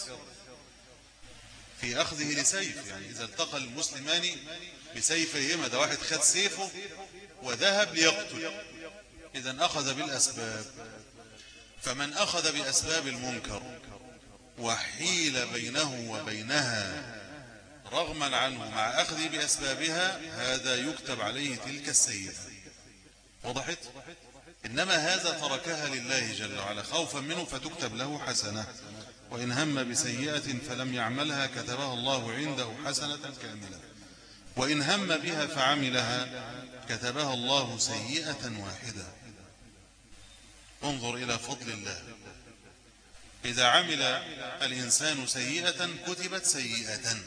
في أخذه لسيف، يعني إذا التقى المسلمان بسيفيهما، ده واحد خد سيفه وذهب ليقتل، إذن أخذ بالأسباب. فمن أخذ بأسباب المنكر وحيل بينه وبينها رغما عنه مع أخذه بأسبابها، هذا يكتب عليه تلك السيئة. وضحت؟ إنما هذا تركها لله جل وعلا خوفا منه فتكتب له حسنة. وإن هم بسيئة فلم يعملها كتبها الله عنده حسنة كاملة. وإن هم بها فعملها كتبها الله سيئة واحدة. انظر إلى فضل الله، إذا عمل الإنسان سيئة كتبت سيئة،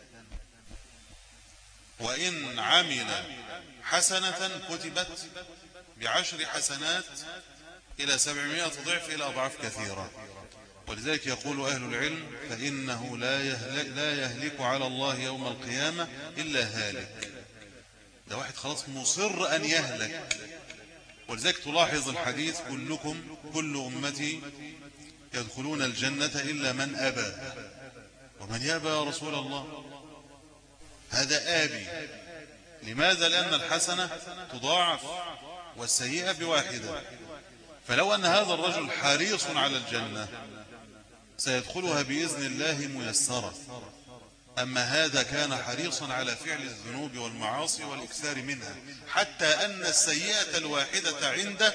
وإن عمل حسنة كتبت بعشر حسنات إلى سبعمائة ضعف إلى أضعاف كثيرة. ولذلك يقول أهل العلم فإنه لا يهلك, لا يهلك على الله يوم القيامة إلا هالك. ده واحد خلاص مصر أن يهلك، ولذلك تلاحظ الحديث كلكم كل أمتي يدخلون الجنة إلا من أبى. ومن يأبى يا رسول الله؟ هذا آبي. لماذا؟ لأن الحسنة تضاعف والسيئة بواحدة. فلو أن هذا الرجل حريص على الجنة سيدخلها بإذن الله ميسرة، أما هذا كان حريصا على فعل الذنوب والمعاصي والإكثار منها، حتى أن السيئة الواحدة عنده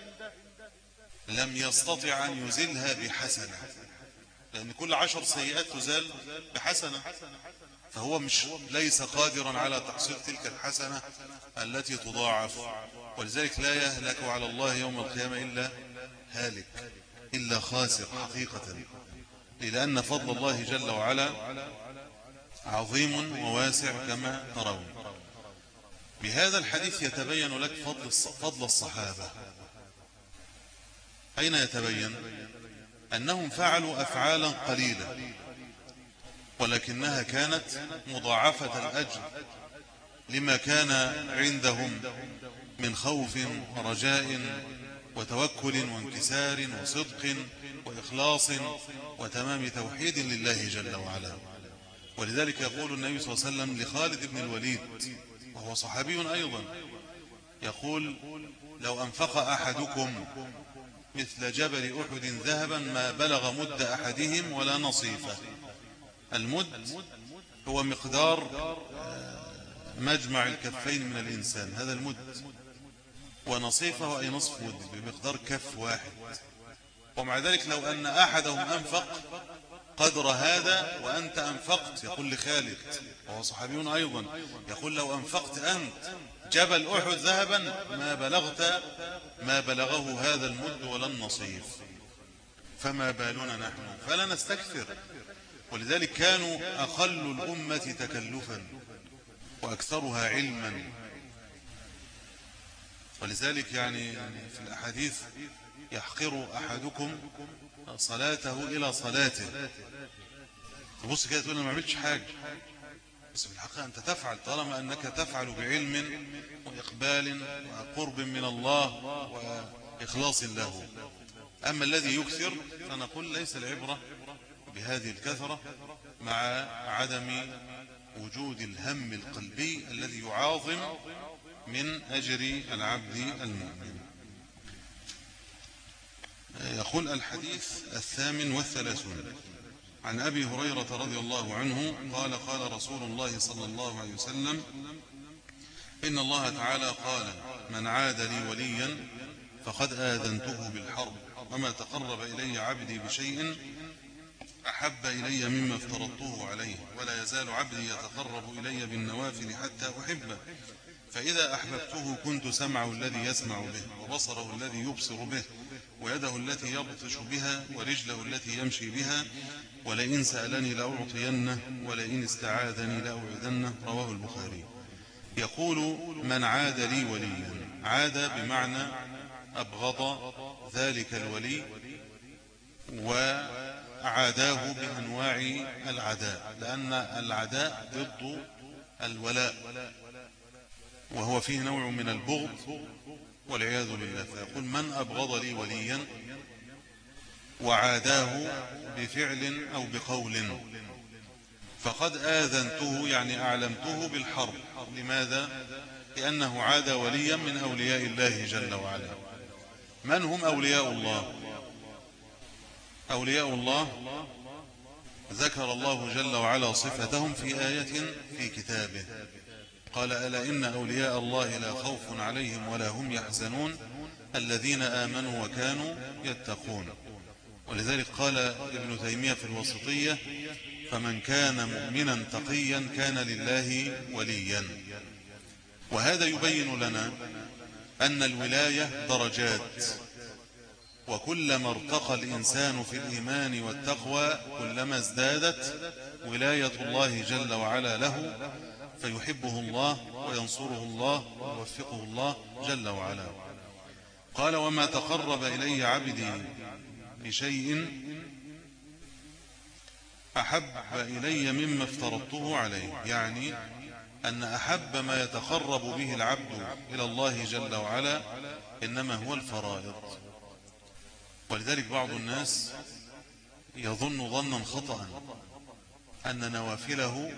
لم يستطع أن يزلها بحسنة، لأن كل عشر سيئات تزال بحسنة، فهو مش ليس قادرا على تحصيل تلك الحسنة التي تضاعف. ولذلك لا يهلك على الله يوم القيامة إلا هالك، إلا خاسر حقيقة، لأن فضل الله جل وعلا عظيم وواسع كما ترون. بهذا الحديث يتبين لك فضل فضل الصحابة. أين يتبين؟ أنهم فعلوا أفعالا قليلة ولكنها كانت مضاعفة الأجر لما كان عندهم من خوف ورجاء وتوكل وانكسار وصدق وإخلاص وتمام توحيد لله جل وعلا. ولذلك يقول النبي صلى الله عليه وسلم لخالد بن الوليد وهو صحابي أيضا، يقول: لو أنفق أحدكم مثل جبل أحد ذهبا ما بلغ مد أحدهم ولا نصيفه. المد هو مقدار مجمع الكفين من الإنسان، هذا المد، ونصيفه أي نصف مد بمقدار كف واحد. ومع ذلك لو أن أحدهم أنفق قدر هذا وأنت أنفقت، يقول لخالد وهو صحابي أيضا، يقول: لو أنفقت أنت جبل أحد ذهبا ما بلغت ما بلغه هذا المد ولا النصيف، فما بالنا نحن؟ فلا نستكثر. ولذلك كانوا أقل الأمة تكلفا وأكثرها علما. ولذلك يعني في الأحاديث: يحقر أحدكم صلاته إلى صلاته. تبص كده تقول: أنا ما عملتش حاجة، بس في الحقيقة أنت تفعل، طالما أنك تفعل بعلم وإقبال وقرب من الله وإخلاص له. أما الذي يكثر فنقول ليس العبرة بهذه الكثرة مع عدم وجود الهم القلبي الذي يعاظم من أجر العبد المؤمن. يقول الحديث الثامن والثلاثون عن أبي هريرة رضي الله عنه قال: قال رسول الله صلى الله عليه وسلم: إن الله تعالى قال: من عاد لي وليا فقد آذنته بالحرب، وما تقرب إلي عبدي بشيء أحب إلي مما افترضته عليه، ولا يزال عبدي يتقرب إلي بالنوافل حتى أحبه، فإذا أحببته كنت سمعه الذي يسمع به، وبصره الذي يبصر به، ويده التي يبطش بها، ورجله التي يمشي بها، ولئن سألني لأعطينه، ولئن استعاذني لأعوذنه. رواه البخاري. يقول: من عاد لي وليا. عاد بمعنى أبغض ذلك الولي وعاداه بأنواع العداء، لأن العداء ضد الولاء، وهو فيه نوع من البغض والعياذ بالله. فيقول: من أبغض لي وليا وعاداه بفعل أو بقول فقد آذنته، يعني أعلمته بالحرب. لماذا؟ لأنه عاد وليا من أولياء الله جل وعلا. من هم أولياء الله؟ أولياء الله ذكر الله جل وعلا صفتهم في آية في كتابه، قال: ألا إن أولياء الله لا خوف عليهم ولا هم يحزنون الذين آمنوا وكانوا يتقون. ولذلك قال ابن تيمية في الوسطية: فمن كان مؤمنا تقيا كان لله وليا. وهذا يبين لنا أن الولاية درجات، وكلما ارتقى الإنسان في الإيمان والتقوى كلما ازدادت ولاية الله جل وعلا له، فيحبه الله وينصره الله ويوفقه الله جل وعلا. قال: وما تقرب إلي عبدي بشيء أحب إلي مما افترضته عليه، يعني أن أحب ما يتقرب به العبد إلى الله جل وعلا إنما هو الفرائض. ولذلك بعض الناس يظن ظنا خطأ أن نوافله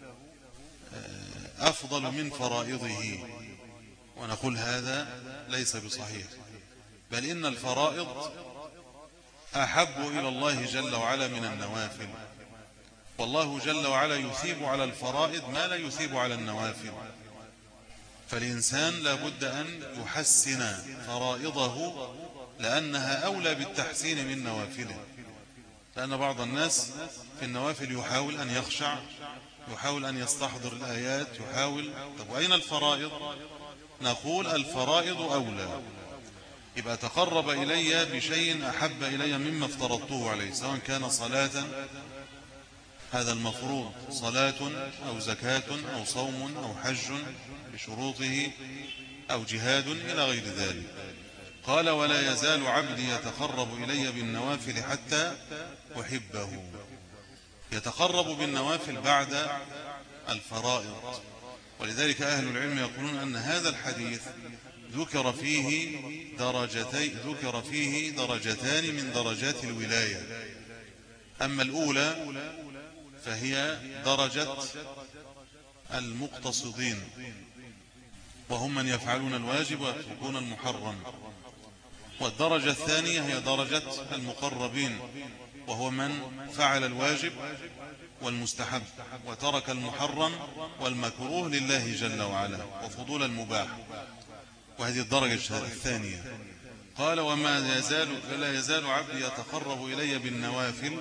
أفضل من فرائضه، ونقول هذا ليس بصحيح، بل إن الفرائض أحب إلى الله جل وعلا من النوافل، والله جل وعلا يثيب على الفرائض ما لا يثيب على النوافل. فالإنسان لا بد أن يحسن فرائضه لأنها أولى بالتحسين من نوافله. لأن بعض الناس في النوافل يحاول أن يخشع، يحاول أن يستحضر الآيات، يحاول. طب وأين الفرائض؟ نقول الفرائض أولى. يبقى تقرب إلي بشيء أحب إلي مما افترضته عليه، سواء كان صلاة، هذا المفروض، صلاة أو زكاة أو صوم أو حج بشروطه أو جهاد إلى غير ذلك. قال ولا يزال عبدي يتقرب إلي بالنوافل حتى أحبه. يتقرب بالنوافل بعد الفرائض. ولذلك أهل العلم يقولون أن هذا الحديث ذكر فيه درجتي ذكر فيه درجتان من درجات الولاية. أما الأولى فهي درجة المقتصدين، وهم من يفعلون الواجب ويتركون المحرم. والدرجة الثانية هي درجة المقربين، وهو من فعل الواجب والمستحب وترك المحرم والمكروه لله جل وعلا وفضول المباح، وهذه الدرجة الثانية. قال وما يزال فلا يزال عبدي يتقرب إلي بالنوافل،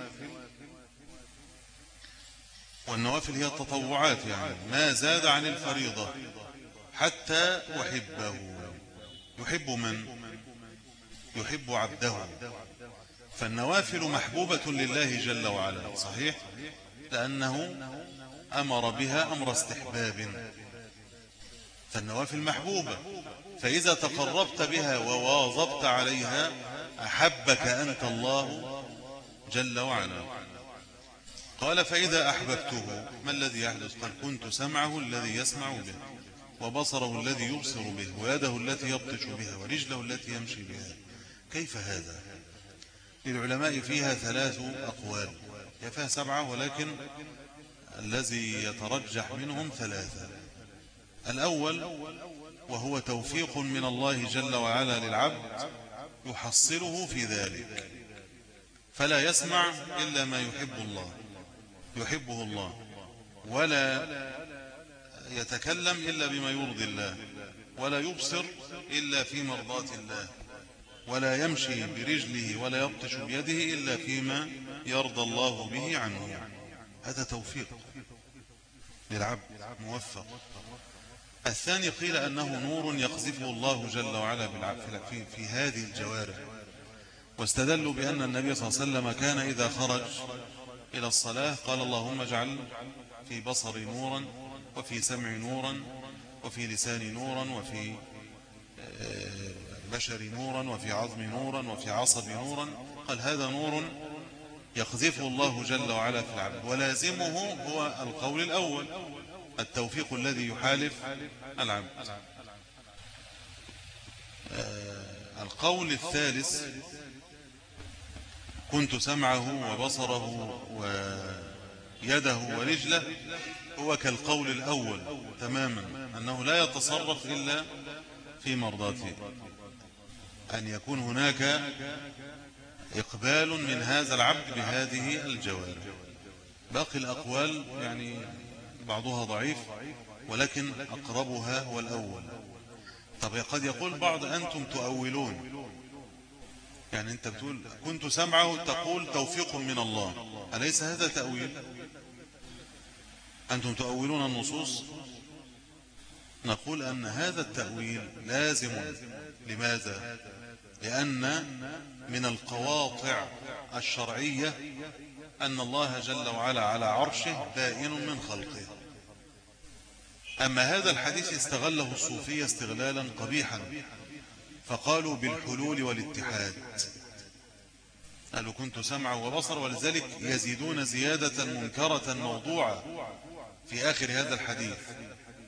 والنوافل هي التطوعات، يعني ما زاد عن الفريضة حتى أحبه. يحب من؟ يحب عبده. فالنوافل محبوبة لله جل وعلا، صحيح، لأنه أمر بها أمر استحباب، فالنوافل محبوبة. فإذا تقربت بها وواظبت عليها أحبك أنت الله جل وعلا. قال فإذا أحببته ما الذي يحدث؟ قال كنت سمعه الذي يسمع به، وبصره الذي يبصر به، ويده التي يبطش بها، ورجله التي يمشي بها. كيف هذا؟ للعلماء فيها ثلاث أقوال، هي فيها سبعة ولكن الذي يترجح منهم ثلاثة. الأول وهو توفيق من الله جل وعلا للعبد يحصله في ذلك، فلا يسمع إلا ما يحب الله يحبه الله، ولا يتكلم إلا بما يرضي الله، ولا يبصر إلا في مرضاة الله، ولا يمشي برجله ولا يبطش بيده إلا فيما يرضى الله به عنه. هذا توفيق للعبد موفق. الثاني قيل أنه نور يقذفه الله جل وعلا في, في هذه الجوارح، واستدلوا بأن النبي صلى الله عليه وسلم كان إذا خرج إلى الصلاة قال اللهم اجعل في بصري نورا، وفي سمعي نورا، وفي لساني نورا، وفي بشري نورا، وفي عظمي نورا، وفي عصبي نورا. قال هذا نور يقذفه الله جل وعلا في العبد، ولازمه هو القول الأول، التوفيق الذي يحالف العبد. القول الثالث كنت سمعه وبصره ويده ورجله هو كالقول الأول تماما، أنه لا يتصرف إلا في مرضاته، أن يكون هناك إقبال من هذا العبد بهذه الجوارح. باقي الأقوال يعني بعضها ضعيف، ولكن أقربها هو الأول. طب قد يقول بعض أنتم تؤولون، يعني أنت بتقول كنت سمعه تقول توفيق من الله، أليس هذا تأويل؟ أنتم تؤولون النصوص. نقول أن هذا التأويل لازم. لماذا؟ لأن من القواطع الشرعية أن الله جل وعلا على عرشه بائن من خلقه. أما هذا الحديث استغله الصوفية استغلالا قبيحا، فقالوا بالحلول والاتحاد، قالوا كنت سمعا وبصر، ولذلك يزيدون زيادة منكرة موضوعة في آخر هذا الحديث،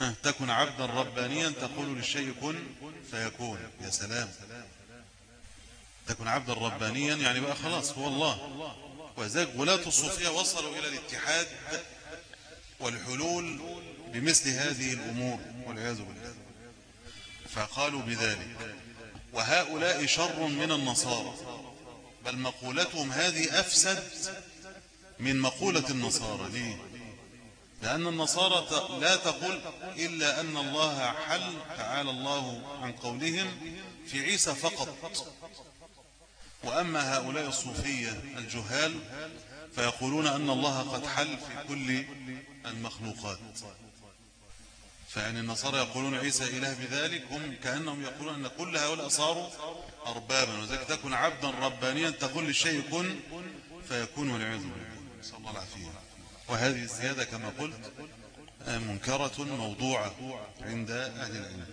تكن عبدا ربانيا تقول للشيء كن فيكون. يا سلام، تكن عبدا ربانيا يعني بقى خلاص هو الله. وذلك غلاة الصوفية وصلوا إلى الاتحاد والحلول بمثل هذه الأمور والعياذ بالله، فقالوا بذلك. وهؤلاء شر من النصارى، بل مقولتهم هذه أفسد من مقولة النصارى. ليه؟ لأن النصارى لا تقول إلا أن الله حل تعالى الله عن قولهم في عيسى فقط. وأما هؤلاء الصوفية الجهال فيقولون أن الله قد حل في كل المخلوقات. فيعني النصارى يقولون عيسى إله بذلك، هم كأنهم يقولون أن كل هؤلاء صاروا أربابا، وذلك تكون عبدا ربانيا تقول للشيء كن فيكون والعياذ بالله، صلى الله العافية. وهذه الزيادة كما قلت منكرة موضوعة عند أهل العلم.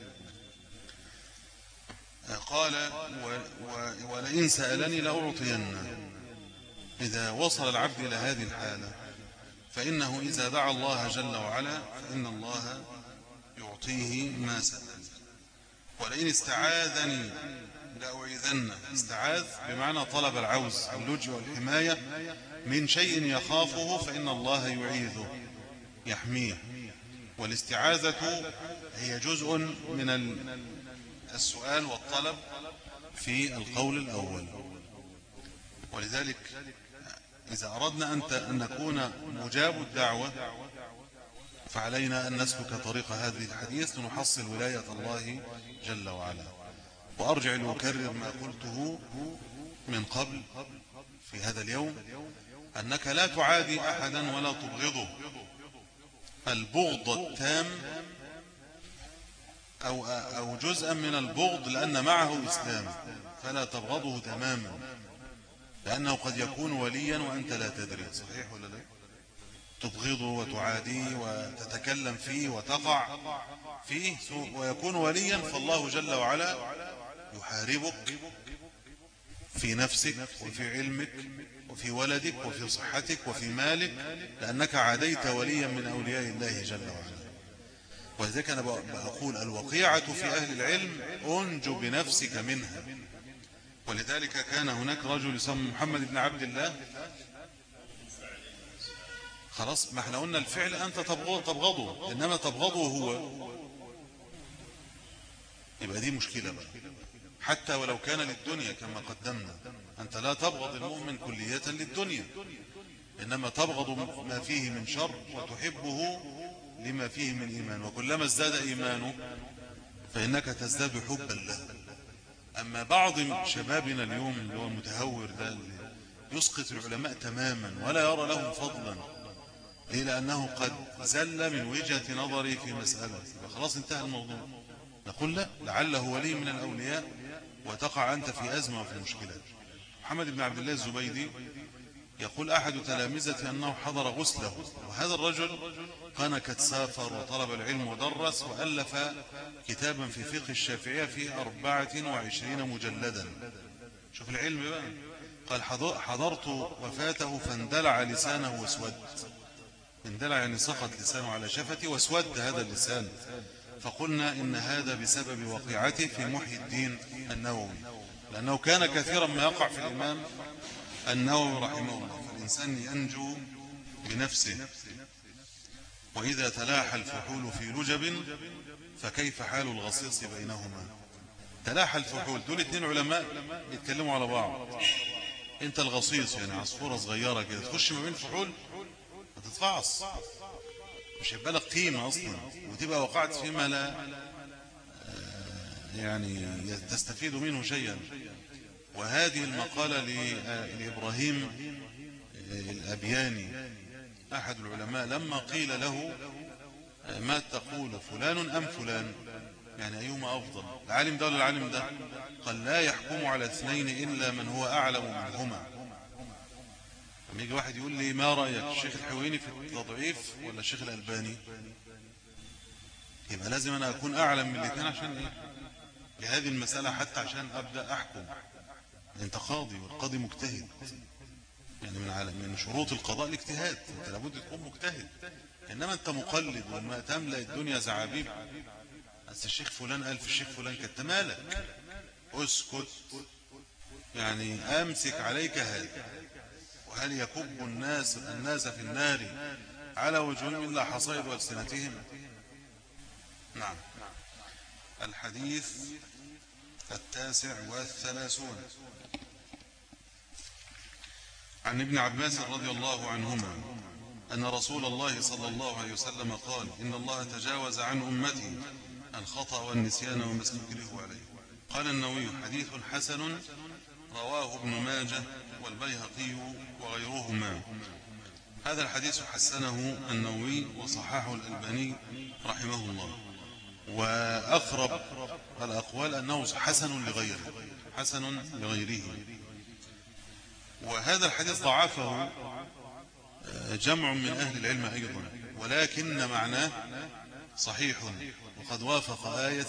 قال ولئن سألني لأعطينه. إذا وصل العبد إلى هذه الحالة فإنه إذا دعا الله جل وعلا فإن الله يعطيه ما سأل. ولئن استعاذني لأعيذنه. استعاذ بمعنى طلب العوز اللجوء والحماية من شيء يخافه فإن الله يعيذه يحميه. والاستعاذة هي جزء من السؤال والطلب في القول الأول. ولذلك إذا أردنا أن نكون مجاب الدعوة فعلينا أن نسلك طريق هذه الحديث لنحصل ولاية الله جل وعلا. وأرجع لأكرر ما قلته من قبل في هذا اليوم، أنك لا تعادي أحدا ولا تبغضه. البغض التام أو, أو جزءا من البغض لأن معه إسلام، فلا تبغضه تماما، لأنه قد يكون وليا وأنت لا تدري. صحيح ولا لا؟ تبغضه وتعاديه وتتكلم فيه وتقع فيه ويكون وليا، فالله جل وعلا يحاربك في نفسك وفي علمك وفي ولدك وفي صحتك وفي مالك، لأنك عاديت وليا من أولياء الله جل وعلا. ولذلك أنا بقول الوقيعة في أهل العلم أنجو بنفسك منها. ولذلك كان هناك رجل يسمى محمد بن عبد الله. خلاص، ما احنا قلنا الفعل أنت تبغضه، إنما تبغضه هو، يبقى دي مشكلة بقى. حتى ولو كان للدنيا كما قدمنا، أنت لا تبغض المؤمن كلية للدنيا، إنما تبغض ما فيه من شر وتحبه لما فيه من إيمان، وكلما ازداد إيمانه فإنك تزداد حبا له. أما بعض شبابنا اليوم اللي هو المتهور ده اللي يسقط العلماء تماما ولا يرى لهم فضلا، ليه؟ لأنه قد زل من وجهة نظري في مسألة، خلاص انتهى الموضوع. نقول لا، لعله ولي من الأولياء وتقع أنت في أزمة وفي مشكلة. محمد بن عبد الله الزبيدي يقول أحد تلامذته أنه حضر غسله، وهذا الرجل كان قد سافر وطلب العلم ودرس وألف كتابا في فقه الشافعية في أربعة وعشرين مجلدا. شوف العلم بقى. قال حضرت وفاته فاندلع لسانه واسود. اندلع يعني سقط لسانه على شفتي واسود هذا اللسان. فقلنا إن هذا بسبب وقيعته في محي الدين النووي، لأنه كان كثيرا ما يقع في الإمام النووي رحمه الله. فالإنسان ينجو بنفسه. وإذا تلاحى الفحول في لجب فكيف حال الغصيص بينهما. تلاحى الفحول، دول اتنين علماء يتكلموا على بعض. انت الغصيص يعني عصفورة صغيرة كده تخش ما بين فحول هتتفعص، مش هيبقى لك قيمة أصلا، وتبقى وقعت فيما لا يعني تستفيد منه شيئا. وهذه المقالة لإبراهيم الأبياني أحد العلماء لما قيل له ما تقول فلان أم فلان، يعني أيهما أفضل، العالم ده ولا العالم ده؟ قال لا يحكم على اثنين إلا من هو أعلم منهما. لما يجي واحد يقول لي ما رأيك الشيخ الحويني في التضعيف ولا الشيخ الألباني، يبقى لازم أنا أكون أعلم من الاثنين عشان إيه؟ لهذه المسألة، حتى عشان أبدأ أحكم. أنت قاضي والقاضي مجتهد، يعني من من شروط القضاء الاجتهاد، انت لابد تكون مجتهد. انما انت مقلد وما تملأ الدنيا زعابيب، بس الشيخ فلان قال في الشيخ فلان كنت مالك، اسكت. يعني امسك عليك هذا. وهل يكب الناس الناس في النار على وجوههم الا حصائد والسنتهم؟ نعم. الحديث التاسع والثلاثون عن ابن عباس رضي الله عنهما أن رسول الله صلى الله عليه وسلم قال: إن الله تجاوز عن أمتي الخطأ والنسيان وما استكرهوا عليه. قال النووي: حديث حسن رواه ابن ماجه والبيهقي وغيرهما. هذا الحديث حسنه النووي وصححه الألباني رحمه الله. وأقرب الأقوال أنه حسن لغيره، حسن لغيره. وهذا الحديث ضعفه جمع من أهل العلم أيضا، ولكن معناه صحيح، وقد وافق آية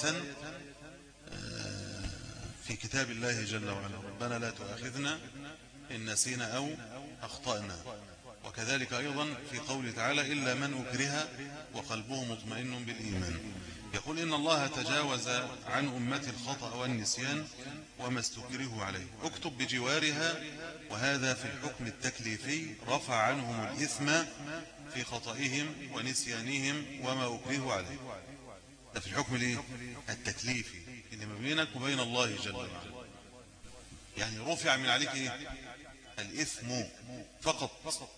في كتاب الله جل وعلا: ربنا لا تؤاخذنا إن نسينا أو أخطأنا. وكذلك أيضا في قوله تعالى: إلا من أكره وقلبه مطمئن بالإيمان. يقول: إن الله تجاوز عن أمتي الخطأ والنسيان وما استكرهوا عليه. اكتب بجوارها، وهذا في الحكم التكليفي، رفع عنهم الإثم في خطئهم ونسيانهم وما أكرهوا عليه. ده في الحكم الايه؟ التكليفي اللي ما بينك وبين الله جل وعلا. يعني رفع من عليك ايه؟ الإثم فقط.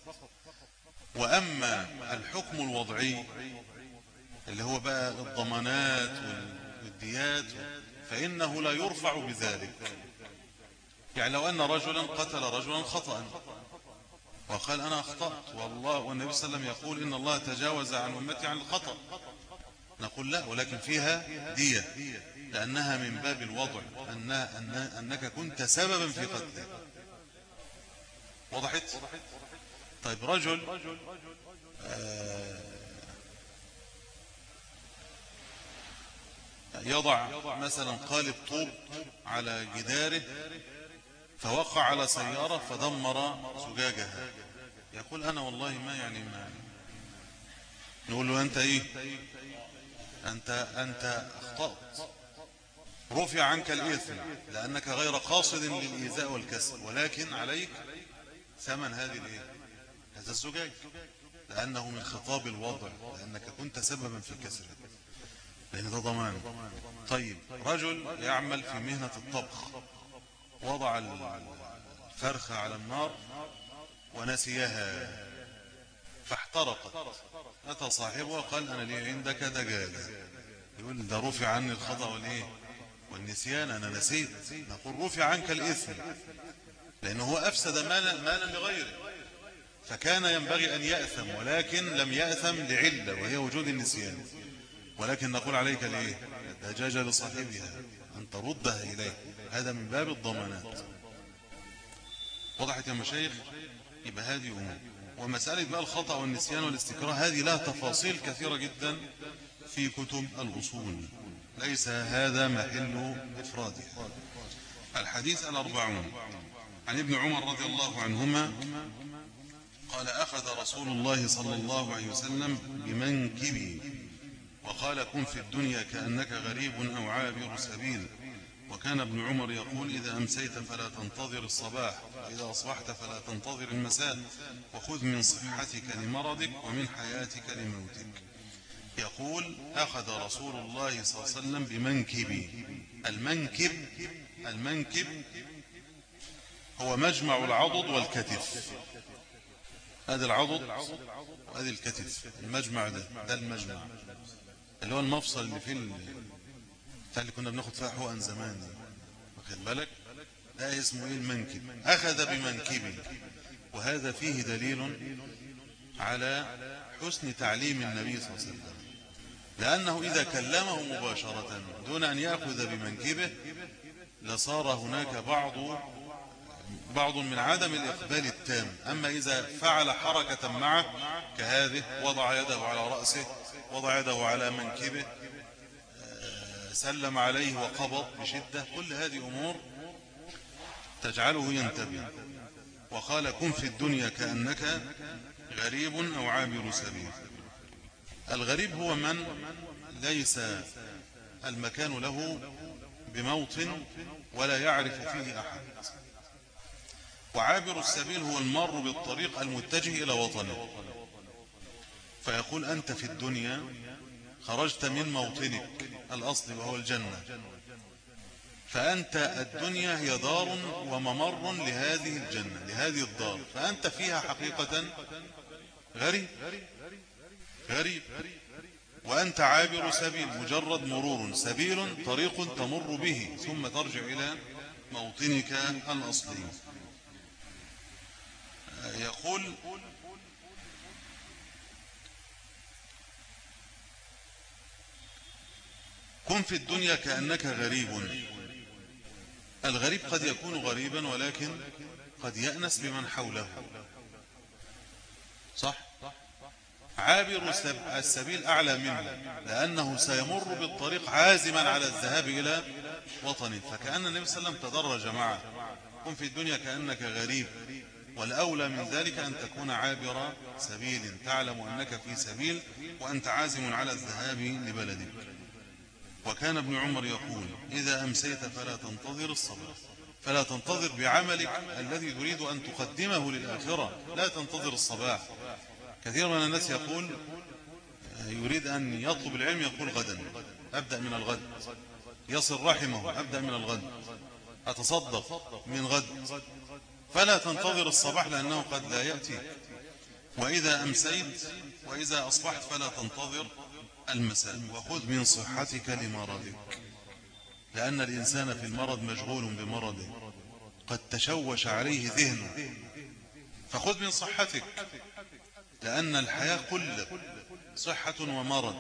وأما الحكم الوضعي اللي هو بقى الضمانات والديات، فإنه لا يرفع بذلك. يعني لو أن رجلا قتل رجلا خطأ وقال: أنا أخطأت والله، والنبي صلى الله عليه وسلم يقول: إن الله تجاوز عن أمتي عن الخطأ، نقول: لا، ولكن فيها دية، لأنها من باب الوضع، أنها أنك كنت سببا في قتله. وضحت؟ طيب، رجل آه يضع مثلا قالب طوب على جداره فوقع على سيارة فدمر زجاجها، يقول: أنا والله ما يعني ما. نقول له: أنت إيه؟ أنت أنت أخطأت، رفع عنك الإثم لأنك غير قاصد للإيذاء والكسر، ولكن عليك ثمن هذه الإيه؟ هذا الزجاج، لأنه من خطاب الوضع، لأنك كنت سببا في كسره، لأن ده ضمان. طيب، رجل يعمل في مهنة الطبخ، وضع الفرخة على النار ونسيها فاحترقت، أتى صاحبها قال: أنا لي عندك دجاجة. يقول: ده رفع عني الخطأ والإيه؟ والنسيان، أنا نسيت. نقول: رفع عنك الإثم، لأنه هو أفسد مالا, مالا لغيره، فكان ينبغي أن يأثم، ولكن لم يأثم لعلة وهي وجود النسيان. ولكن نقول: عليك الإيه؟ الدجاجة لصاحبها، أن تردها إليه. هذا من باب الضمانات. وضحت يا مشايخ؟ يبقى هذه أمور. ومسألة بقى الخطأ والنسيان والاستكراه، هذه لها تفاصيل كثيرة جدا في كتب الأصول، ليس هذا محل إفرادها. الحديث الأربعون عن ابن عمر رضي الله عنهما قال: أخذ رسول الله صلى الله عليه وسلم بمنكبي وقال: كن في الدنيا كأنك غريب أو عابر سبيل. وكان ابن عمر يقول: إذا أمسيت فلا تنتظر الصباح، وإذا أصبحت فلا تنتظر المساء، وخذ من صحتك لمرضك ومن حياتك لموتك. يقول: أخذ رسول الله صلى الله عليه وسلم بمنكبي. المنكب المنكب هو مجمع العضد والكتف. هذا العضد وهذه الكتف، المجمع ده ده المجمع اللي هو المفصل اللي في اللي كنا بناخد فيها حقن زمان، واخد بالك؟ ده اسمه ايه؟ المنكب. أخذ بمنكبي، وهذا فيه دليل على حسن تعليم النبي صلى الله عليه وسلم، لأنه إذا كلمه مباشرة دون أن يأخذ بمنكبه لصار هناك بعض بعض من عدم الإقبال التام. أما إذا فعل حركة معه كهذه، وضع يده على رأسه، وضع يده على منكبه، سلم عليه وقبض بشدة، كل هذه أمور تجعله ينتبه. وقال كن في الدنيا كأنك غريب أو عابر سبيل. الغريب هو من ليس المكان له بموطن ولا يعرف فيه أحد، وعابر السبيل هو المار بالطريق المتجه إلى وطنه. فيقول أنت في الدنيا خرجت من موطنك الأصلي وهو الجنة، فأنت الدنيا هي دار وممر لهذه الجنة، لهذه الدار، فأنت فيها حقيقة غريب غريب وأنت عابر سبيل، مجرد مرور، سبيل طريق تمر به ثم ترجع إلى موطنك الأصلي. يقول كن في الدنيا كأنك غريب. الغريب قد يكون غريبا ولكن قد يأنس بمن حوله، صح؟ عابر السبيل أعلى منه، لأنه سيمر بالطريق عازما على الذهاب إلى وطنه، فكأن النبي صلى الله عليه وسلم تدرج معه. كن في الدنيا كأنك غريب، والأولى من ذلك أن تكون عابر سبيل، تعلم أنك في سبيل وأنت عازم على الذهاب لبلدك. وكان ابن عمر يقول إذا أمسيت فلا تنتظر الصباح، فلا تنتظر بعملك الذي تريد أن تقدمه للآخرة، لا تنتظر الصباح. كثير من الناس يقول يريد أن يطلب العلم، يقول غدا أبدأ من الغد، يصل رحمه أبدأ من الغد، أتصدق من غد، فلا تنتظر الصباح لأنه قد لا يأتي. وإذا أمسيت وإذا أصبحت فلا تنتظر المساء، وخذ من صحتك لمرضك، لأن الإنسان في المرض مشغول بمرضه، قد تشوش عليه ذهنه، فخذ من صحتك، لأن الحياة كل صحة ومرض،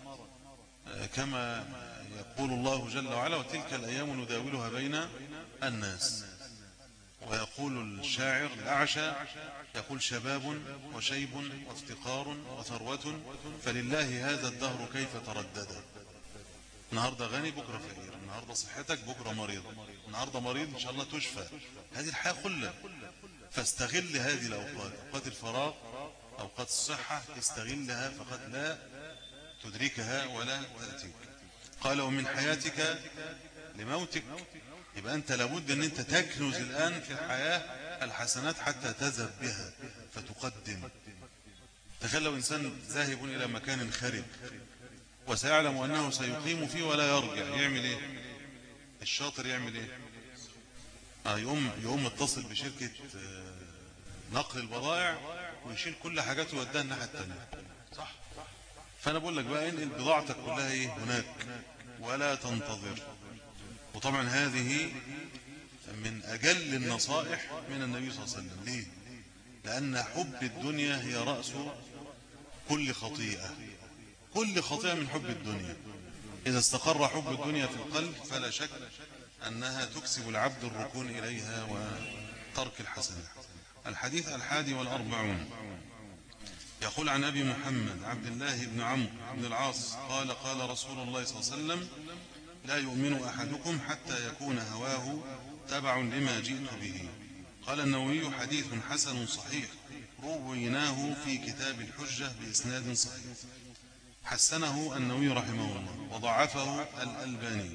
كما يقول الله جل وعلا وتلك الأيام نداولها بين الناس. ويقول الشاعر الأعشى يقول شباب وشيب وافتقار وثروة، فلله هذا الدهر كيف تردد. النهاردة غني بكرة فقير، النهاردة صحتك بكرة مريض، النهاردة مريض إن شاء الله تشفى. هذه الحياة كلها، فاستغل هذه الأوقات، أوقات الفراغ، أوقات الصحة، استغلها فقد لا تدركها ولا تأتيك. قال ومن حياتك لموتك، يبقى أنت لابد أن أنت تكنز الآن في الحياة الحسنات حتى تذهب بها فتقدم. تخيل لو إنسان ذاهب إلى مكان خارج وسيعلم أنه سيقيم فيه ولا يرجع، يعمل إيه؟ الشاطر يعمل إيه؟ آه يقوم يقوم متصل بشركة نقل البضائع ويشيل كل حاجاته ويوديها الناحية التانية، صح؟ فأنا بقول لك بقى انقل بضاعتك كلها إيه هناك ولا تنتظر. وطبعا هذه من أجل النصائح من النبي صلى الله عليه وسلم. ليه؟ لأن حب الدنيا هي رأس كل خطيئة، كل خطيئة من حب الدنيا. إذا استقر حب الدنيا في القلب فلا شك أنها تكسب العبد الركون إليها وترك الحسنات. الحديث الحادي والأربعون، يقول عن أبي محمد عبد الله بن عمرو بن العاص قال قال رسول الله صلى الله عليه وسلم لا يؤمن أحدكم حتى يكون هواه تبع لما جئت به. قال النووي حديث حسن صحيح، رويناه في كتاب الحجة بإسناد صحيح. حسنه النووي رحمه الله وضعفه الألباني،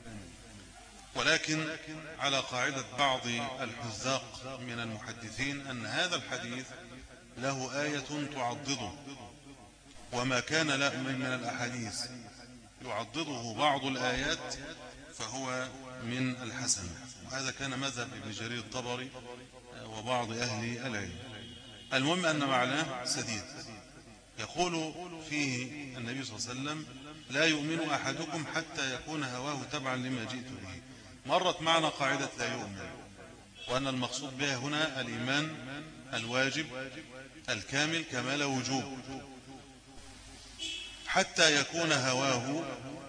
ولكن على قاعدة بعض الحذاق من المحدثين أن هذا الحديث له آية تعضده، وما كان لا من الأحاديث يعضده بعض الآيات فهو من الحسن. وهذا كان مذهب ابن جرير الطبري وبعض أهل العلم. المهم أن معناه سديد، يقول فيه النبي صلى الله عليه وسلم لا يؤمن أحدكم حتى يكون هواه تبعا لما جئت به. مرت معنا قاعدة لا يؤمن، وأن المقصود بها هنا الإيمان الواجب الكامل كمال وجوب، حتى يكون هواه،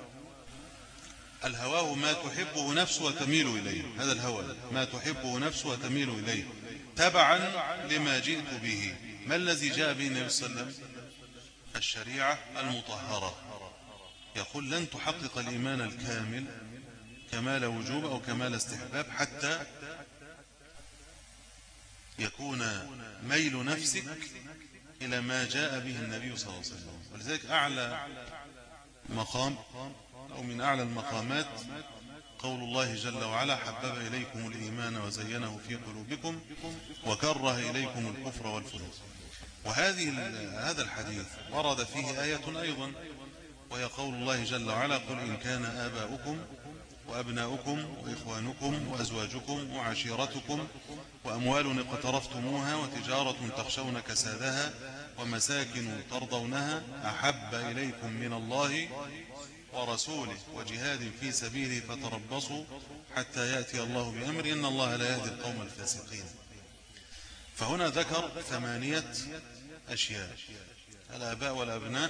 الهواه ما تحبه نفسه وتميل إليه، هذا الهوى ما تحبه نفسه وتميل إليه تبعا لما جئت به. ما الذي جاء به النبي صلى الله عليه وسلم؟ الشريعة المطهرة. يقول لن تحقق الإيمان الكامل كمال وجوب أو كمال استحباب حتى يكون ميل نفسك إلى ما جاء به النبي صلى الله عليه وسلم. ولذلك أعلى مقام أو من أعلى المقامات قول الله جل وعلا: حبب إليكم الإيمان وزينه في قلوبكم وكره إليكم الكفر والفسوق. وهذه هذا الحديث ورد فيه آية أيضا، وهي قول الله جل وعلا: قل إن كان آباؤكم وأبناؤكم وإخوانكم وأزواجكم وعشيرتكم وأموال اقترفتموها وتجارة تخشون كسادها ومساكن ترضونها أحب إليكم من الله ورسوله وجهاد في سبيله فتربصوا حتى يأتي الله بأمر إن الله لا يهدي القوم الفاسقين. فهنا ذكر ثمانية أشياء: الآباء والأبناء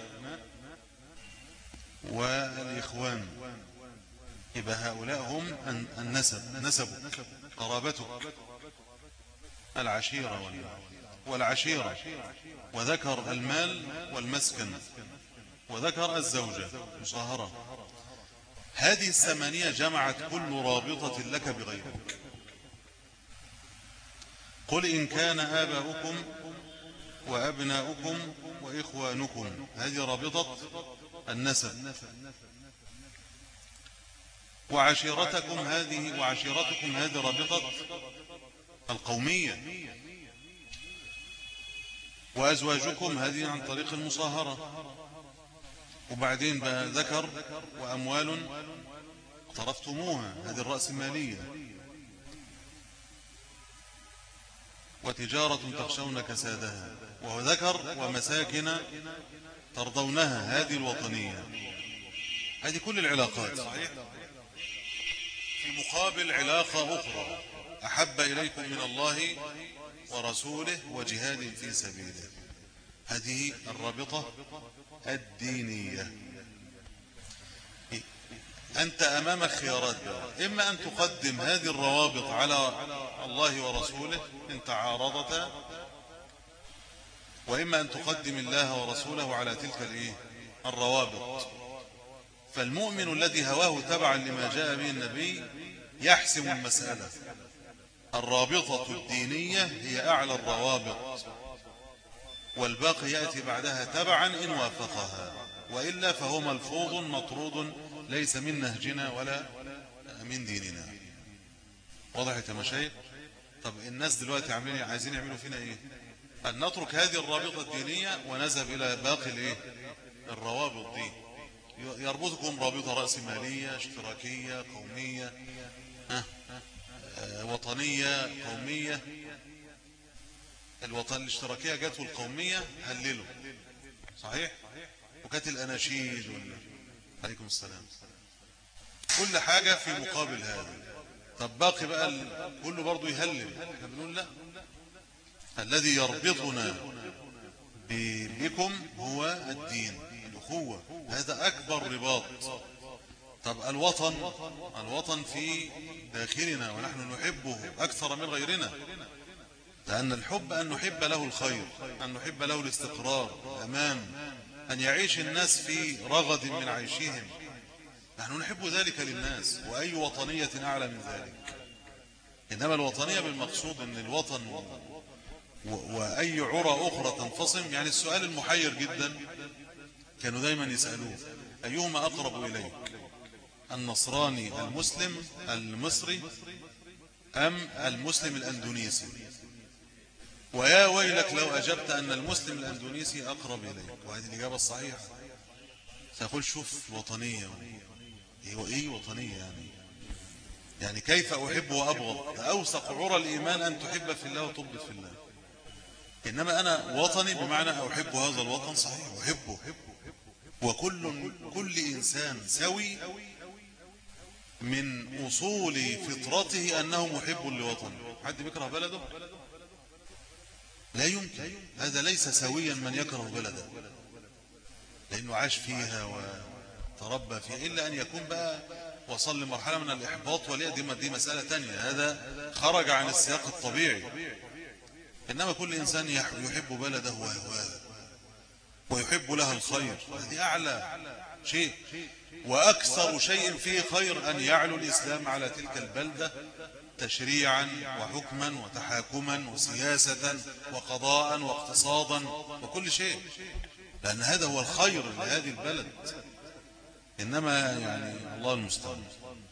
والإخوان، يبقى هؤلاء هم النسب، نسبك، قرابتك، العشيرة والعشيرة، وذكر المال والمسكن، وذكر الزوجة مصاهرة. هذه الثمانية جمعت كل رابطة لك بغيرك. قل إن كان آباؤكم وأبناؤكم وإخوانكم، هذه رابطة النسب. وعشيرتكم هذه وعشيرتكم هذه رابطة القومية. وأزواجكم هذه عن طريق المصاهرة. وبعدين بقى ذكر وأموال اقترفتموها، هذه الرأسمالية. وتجارة تخشون كسادها، وذكر ومساكن ترضونها، هذه الوطنية. هذه كل العلاقات صحيح، في مقابل علاقة أخرى: أحب إليكم من الله ورسوله وجهاد في سبيله. هذه الرابطة الدينية. أنت أمامك خيارات بقى. إما أن تقدم هذه الروابط على الله ورسوله إن تعارضتا، وإما أن تقدم الله ورسوله على تلك الإيه؟ الروابط. فالمؤمن الذي هواه تبعا لما جاء به النبي يحسم المسألة. الرابطة الدينية هي أعلى الروابط، والباقي يأتي بعدها تبعا إن وافقها، وإلا فهو ملفوظ مطرود ليس من نهجنا ولا من ديننا. وضحت يا مشايخ؟ طب الناس دلوقتي عاملين عايزين يعملوا فينا ايه؟ أن نترك هذه الرابطة الدينية ونذهب إلى باقي الايه؟ الروابط دي. يربطكم رابطة رأسمالية، اشتراكية، قومية، ها؟ وطنية، قومية. الوطن الاشتراكية جات والقومية هللوا صحيح، وكانت الأناشيد وال... عليكم السلام، كل حاجة في مقابل هذا. طب باقي بقى ال... كله برضو يهلل. احنا بنقول لا، الذي يربطنا ب... بكم هو الدين، الأخوة، هذا أكبر رباط. طب الوطن، الوطن في داخلنا ونحن نحبه أكثر من غيرنا، لأن الحب أن نحب له الخير، أن نحب له الاستقرار، الأمان، أن يعيش الناس في رغد من عيشهم. نحن نحب ذلك للناس، وأي وطنية أعلى من ذلك. إنما الوطنية بالمقصود أن الوطن و... وأي عرى أخرى تنفصم. يعني السؤال المحير جدا كانوا دايما يسألوه: أيهما أقرب إليك، النصراني المسلم المصري أم المسلم الأندونيسي؟ ويا ويلك لو أجبت أن المسلم الأندونيسي أقرب إليك. وهذه الإجابة الصحيحة. سأقول شوف الوطنية إيه وطنية يعني يعني كيف أحب وأبغض؟ أوثق عرى الإيمان أن تحب في الله وتبغض في الله. إنما أنا وطني بمعنى أحب هذا الوطن صحيح، أحبه، وكل كل إنسان سوي من أصول فطرته أنه محب لوطنه. حد بيكره بلده؟ لا يمكن. هذا ليس سويا من يكره بلده لأنه عاش فيها وتربى فيها، إلا أن يكون بقى وصل لمرحلة من الإحباط، وليه دي مسألة تانية، هذا خرج عن السياق الطبيعي. إنما كل إنسان يحب بلده ويهواه ويحب لها الخير، هذه أعلى شيء، وأكثر شيء فيه خير أن يعلو الإسلام على تلك البلدة تشريعا وحكما وتحاكما وسياسة وقضاء واقتصادا وكل شيء، لأن هذا هو الخير لهذه البلد. إنما يعني الله المستعان.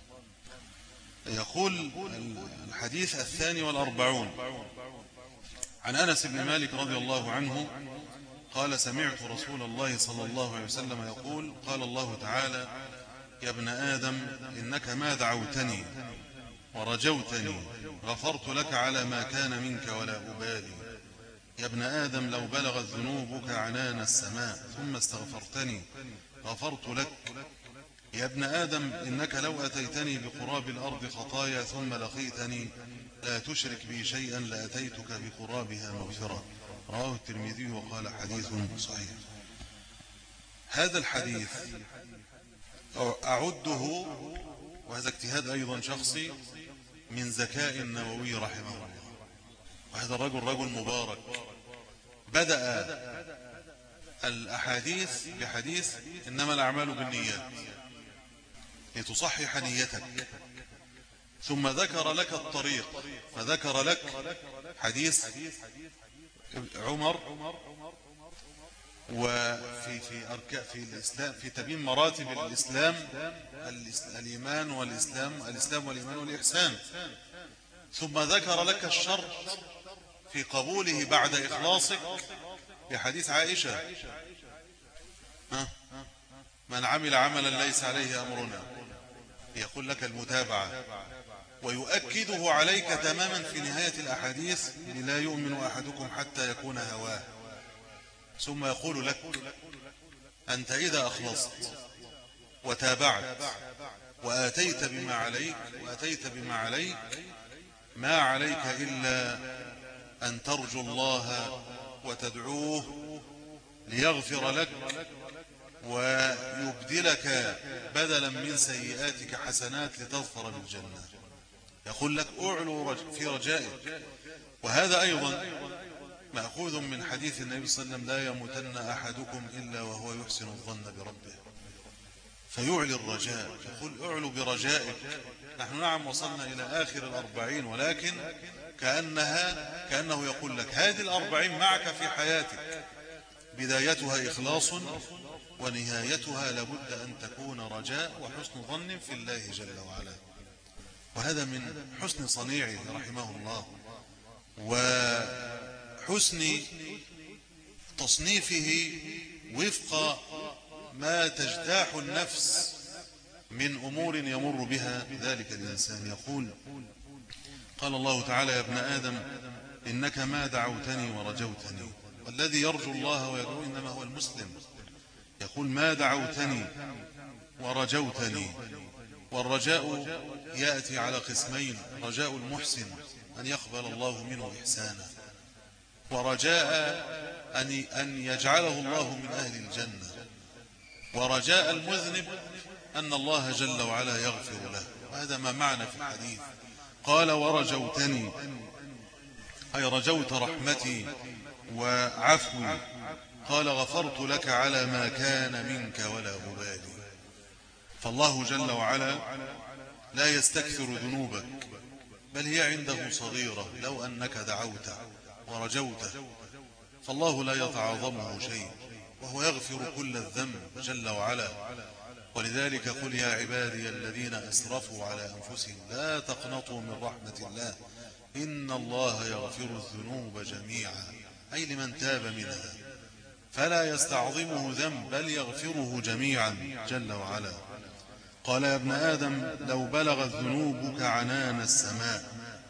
يقول الحديث الثاني والأربعون عن أنس بن مالك رضي الله عنه قال: سمعت رسول الله صلى الله عليه وسلم يقول: قال الله تعالى: يا ابن آدم إنك ما دعوتني ورجوتني غفرت لك على ما كان منك ولا أبالي. يا ابن آدم لو بلغت ذنوبك عنان السماء ثم استغفرتني غفرت لك. يا ابن آدم إنك لو أتيتني بقراب الأرض خطايا ثم لقيتني لا تشرك بي شيئا لأتيتك بقرابها مغفرة. رواه الترمذي وقال حديث صحيح. هذا الحديث أعده، وهذا اجتهاد أيضا شخصي، من ذكاء النووي رحمه الله. وهذا الرجل رجل مبارك، بدأ الأحاديث بحديث إنما الأعمال بالنيات لتصحح نيتك، ثم ذكر لك الطريق، فذكر لك حديث عمر وفي في أركان في الإسلام، في تبيين مراتب الإسلام، الإيمان والإسلام، الإسلام والإيمان والإحسان، ثم ذكر لك الشرط في قبوله بعد إخلاصك بحديث عائشة: من عمل عملا ليس عليه أمرنا، يقول لك المتابعة، ويؤكده عليك تماما في نهاية الأحاديث: لا يؤمن أحدكم حتى يكون هواه. ثم يقول لك: أنت إذا أخلصت وتابعت وآتيت بما عليك وآتيت بما عليك ما عليك إلا أن ترجو الله وتدعوه ليغفر لك ويبدلك بدلا من سيئاتك حسنات لتظفر بالجنة. يقول لك: أعلو في رجائك. وهذا أيضا مأخوذ من حديث النبي صلى الله عليه وسلم: لا يموتن أحدكم إلا وهو يحسن الظن بربه. فيعلي الرجاء، يقول: أعلو برجائك. نحن نعم وصلنا إلى آخر الأربعين، ولكن كأنها كأنه يقول لك: هذه الأربعين معك في حياتك، بدايتها إخلاص ونهايتها لابد أن تكون رجاء وحسن ظن في الله جل وعلا. وهذا من حسن صنيعه رحمه الله وحسن تصنيفه وفق ما تجتاح النفس من أمور يمر بها ذلك الإنسان. يقول: قال الله تعالى: يا ابن آدم إنك ما دعوتني ورجوتني. والذي يرجو الله ويدعو إنما هو المسلم. يقول: ما دعوتني ورجوتني. والرجاء يأتي على قسمين: رجاء المحسن أن يقبل الله منه إحسانا، ورجاء أن يجعله الله من أهل الجنة، ورجاء المذنب أن الله جل وعلا يغفر له. وهذا ما معنى في الحديث. قال: ورجوتني، أي رجوت رحمتي وعفوي. قال: غفرت لك على ما كان منك ولا أبالي. فالله جل وعلا لا يستكثر ذنوبك، بل هي عنده صغيرة لو أنك دعوت ورجوت، فالله لا يتعاظمه شيء، وهو يغفر كل الذنب جل وعلا. ولذلك قل يا عبادي الذين أسرفوا على أنفسهم لا تقنطوا من رحمة الله إن الله يغفر الذنوب جميعا، أي لمن تاب منها، فلا يستعظمه ذنب بل يغفره جميعا جل وعلا. قال: يا ابن آدم لو بلغت ذنوبك عنان السماء.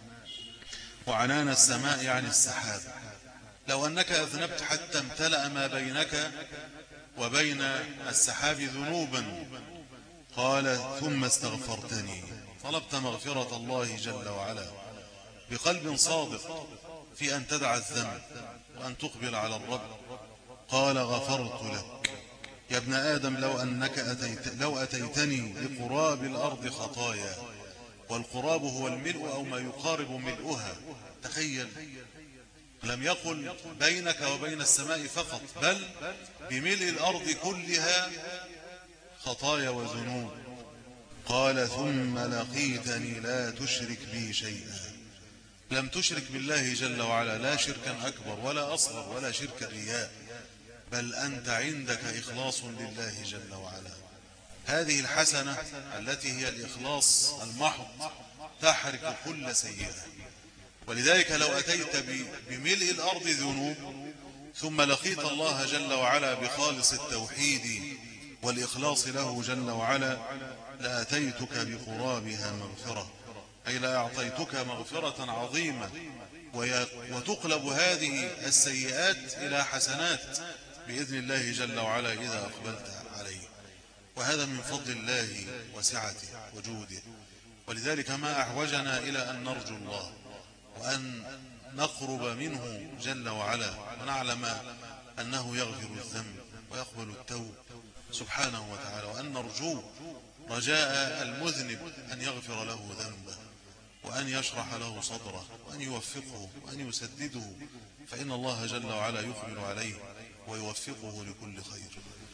وعنان السماء يعني السحاب. لو أنك أذنبت حتى امتلأ ما بينك وبين السحاب ذنوبا، قال: ثم استغفرتني، طلبت مغفرة الله جل وعلا بقلب صادق في أن تدع الذنب وأن تقبل على الرب، قال: غفرت لك. يا ابن آدم لو أنك أتيت لو أتيتني بقراب الأرض خطايا. والقراب هو الملء أو ما يقارب ملؤها. تخيل، لم يقل بينك وبين السماء فقط، بل بملء الأرض كلها خطايا وذنوب. قال ثم لقيتني لا تشرك بي شيئا. لم تشرك بالله جل وعلا لا شركا أكبر ولا أصغر ولا شرك رياء، بل أنت عندك إخلاص لله جل وعلا. هذه الحسنة التي هي الإخلاص المحض تحرق كل سيئة. ولذلك لو أتيت بملء الأرض ذنوب ثم لقيت الله جل وعلا بخالص التوحيد والإخلاص له جل وعلا لأتيتك بقرابها مغفرة، أي لأعطيتك مغفرة عظيمة، وتقلب هذه السيئات إلى حسنات بإذن الله جل وعلا إذا أقبلت عليه. وهذا من فضل الله وسعته وجوده. ولذلك ما أحوجنا إلى أن نرجو الله وأن نقرب منه جل وعلا ونعلم أنه يغفر الذنب ويقبل التوب سبحانه وتعالى، وأن نرجوه رجاء المذنب أن يغفر له ذنبه وأن يشرح له صدره وأن يوفقه وأن يسدده، فإن الله جل وعلا يقبل عليه ويوفقه لكل خير.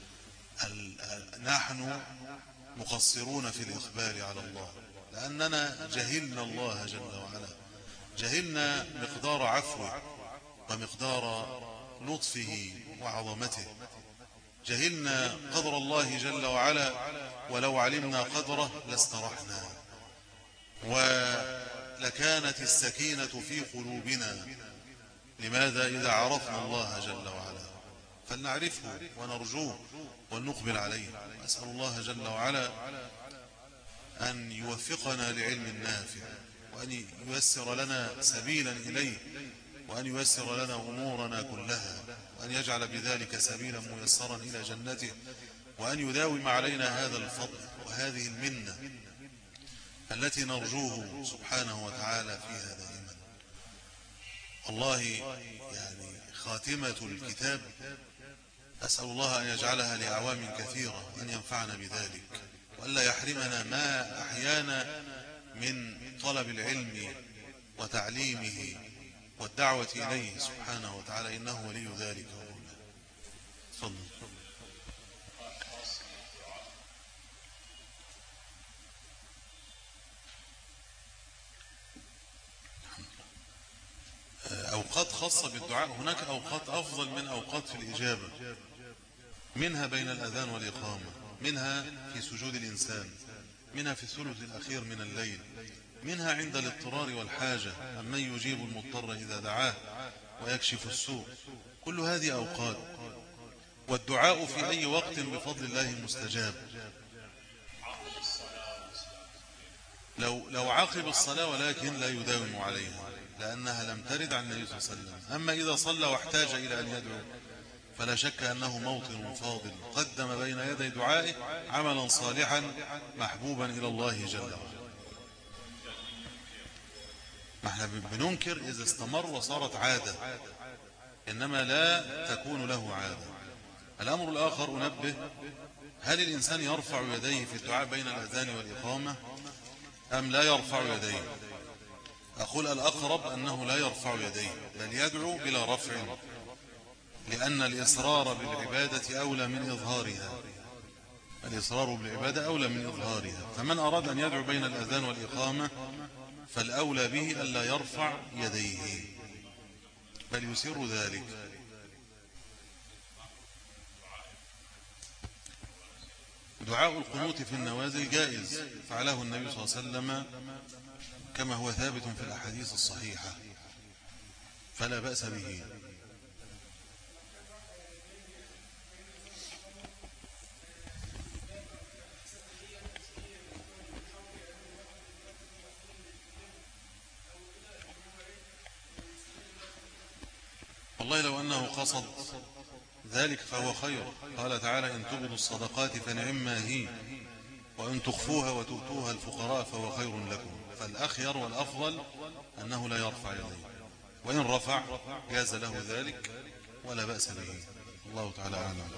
نحن مقصرون في الإخبار على الله لأننا جهلنا الله جل وعلا، جهلنا مقدار عفوه ومقدار لطفه وعظمته، جهلنا قدر الله جل وعلا، ولو علمنا قدره لاسترحنا ولكانت السكينة في قلوبنا. لماذا؟ إذا عرفنا الله جل وعلا. فلنعرفه ونرجوه ونقبل عليه. أسأل الله جل وعلا أن يوفقنا لعلم نافع، وأن ييسر لنا سبيلا إليه، وأن ييسر لنا أمورنا كلها، وأن يجعل بذلك سبيلا ميسرا إلى جنته، وأن يداوم علينا هذا الفضل وهذه المنة التي نرجوه سبحانه وتعالى فيها دائما. والله يعني خاتمة الكتاب أسأل الله أن يجعلها لأعوام كثيرة وأن ينفعنا بذلك، وألا يحرمنا ما أحيانا من طلب العلم وتعليمه والدعوة إليه سبحانه وتعالى، إنه ولي ذلك. تفضل. أوقات خاصة بالدعاء، هناك أوقات أفضل من أوقات في الإجابة، منها بين الأذان والإقامة، منها في سجود الإنسان، منها في الثلث الأخير من الليل، منها عند الاضطرار والحاجة، أمن يجيب المضطر إذا دعاه ويكشف السوء. كل هذه أوقات، والدعاء في أي وقت بفضل الله مستجاب. لو لو عقب الصلاة ولكن لا يداوم عليها لأنها لم ترد عن النبي صلى الله عليه وسلم. أما إذا صلى واحتاج إلى أن يدعو فلا شك أنه موطن فاضل قدم بين يدي دعائه عملا صالحا محبوبا إلى الله جل وعلا. ما احنا بننكر إذا استمر وصارت عادة، إنما لا تكون له عادة. الأمر الآخر أنبه، هل الإنسان يرفع يديه في الدعاء بين الأذان والإقامة أم لا يرفع يديه؟ أقول الأقرب أنه لا يرفع يديه بل يدعو بلا رفع، لأن الإصرار بالعبادة أولى من إظهارها، الإصرار بالعبادة أولى من إظهارها. فمن أراد أن يدعو بين الأذان والإقامة فالأولى به ألا يرفع يديه بل يسر ذلك. دعاء القنوت في النوازل جائز، فعله النبي صلى الله عليه وسلم كما هو ثابت في الأحاديث الصحيحة، فلا بأس به. والله لو أنه قصد ذلك فهو خير. قال تعالى إن تبدوا الصدقات فنعما هي وإن تخفوها وتؤتوها الفقراء فهو خير لكم. فالأخير والأفضل أنه لا يرفع يديه، وإن رفع جاز له ذلك ولا بأس به. الله تعالى أعلم.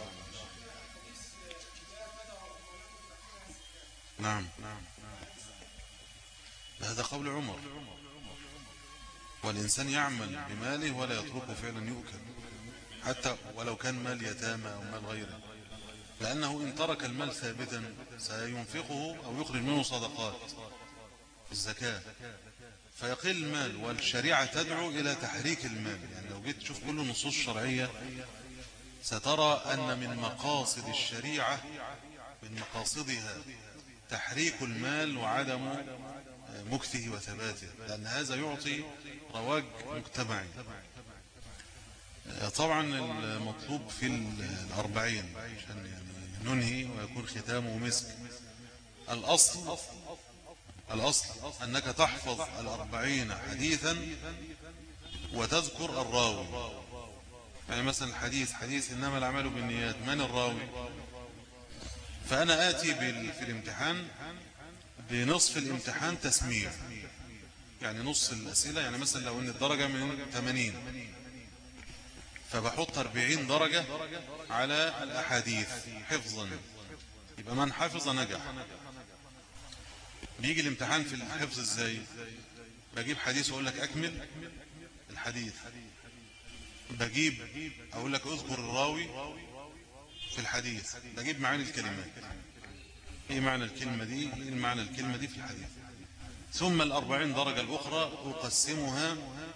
نعم، هذا قول عمر، والإنسان يعمل بماله ولا يتركه فعلا يؤكل، حتى ولو كان مال يتامى أو مال غيره. لأنه إن ترك المال ثابتا سينفقه أو يخرج منه صدقات الزكاة فيقل المال، والشريعة تدعو إلى تحريك المال. يعني لو جيت تشوف كل النصوص الشرعية سترى أن من مقاصد الشريعة من مقاصدها تحريك المال وعدم مكثه وثباته، لأن هذا يعطي رواج مجتمعي. طبعا المطلوب في الأربعين عشان يعني ننهي ويكون ختامه مسك. الأصل الأصل أنك تحفظ الأربعين حديثا وتذكر الراوي. يعني مثلا الحديث حديث إنما الأعمال بالنيات، من الراوي؟ فأنا آتي في الامتحان بنصف الامتحان تسميع، يعني نص الأسئلة. يعني مثلا لو أن الدرجة من ثمانين فبحط أربعين درجة على الأحاديث حفظا، يبقى من حفظ نجح. بيجي الامتحان في الحفظ ازاي؟ بجيب حديث واقول لك اكمل الحديث، بجيب اقول لك اذكر الراوي في الحديث، بجيب معاني الكلمات، ايه معنى الكلمة دي، ايه معنى الكلمة دي في الحديث. ثم الأربعين درجة الأخرى أقسمها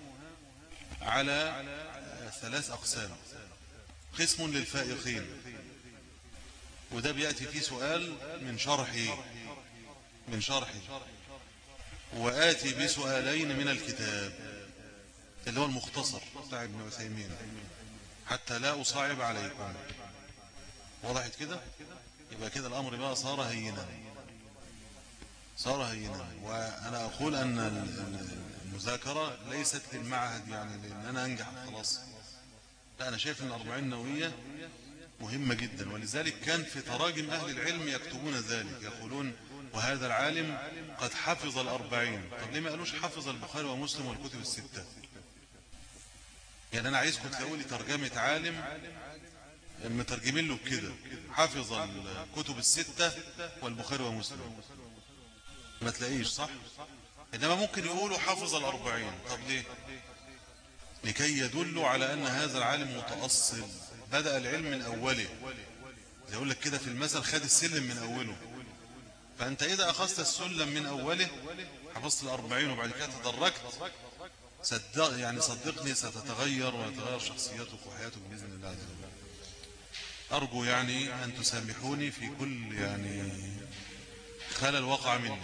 على ثلاث أقسام. قسم للفائقين، وده بيأتي فيه سؤال من شرحه من شرحه وآتي بسؤالين من الكتاب اللي هو المختصر بتاع ابن عثيمين حتى لا أصعب عليكم. وضحت كده؟ يبقى كده الأمر بقى صار هينا صار هينا وأنا أقول أن المذاكرة ليست للمعهد يعني لأن أنا أنجح خلاص، لا، أنا شايف أن الأربعين نووية مهمة جدا. ولذلك كان في تراجم أهل العلم يكتبون ذلك، يقولون وهذا العالم قد حفظ الأربعين. طب ليه ما قالوش حفظ البخاري ومسلم والكتب الستة؟ يعني أنا عايزكم تلاقوا لي ترجمة عالم مترجمين له كده حفظ الكتب الستة والبخاري ومسلم، ما تلاقيش صح؟ إنما ممكن يقولوا حفظ الأربعين. طب ليه؟ لكي يدلوا على أن هذا العالم متأصل بدأ العلم من أوله، زي يقول لك كده في المثل خد السلم من أوله. فأنت إذا أخذت السلم من أوله حفظت الأربعين وبعد كده تدرجت، صدق يعني صدقني ستتغير ويتغير شخصيتك وحياتك بإذن الله عز وجل. أرجو يعني أن تسامحوني في كل يعني خلل وقع مني،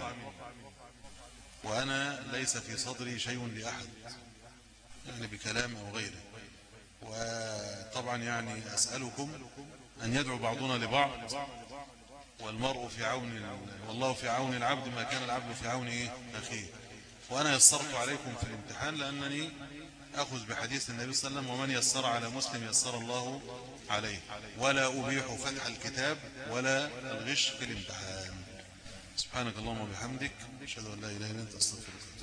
وأنا ليس في صدري شيء لأحد يعني بكلام أو غيره. وطبعا يعني أسألكم أن يدعو بعضنا لبعض، والمرء في عون والله في عون العبد ما كان العبد في عون إيه أخيه. وأنا يسرت عليكم في الامتحان لأنني أخذ بحديث النبي صلى الله عليه وسلم ومن يسر على مسلم يسر الله عليه، ولا أبيح فتح الكتاب ولا الغش في الامتحان. سبحانك اللهم وبحمدك أشهد أن لا إله إلا أنت أستغفرك.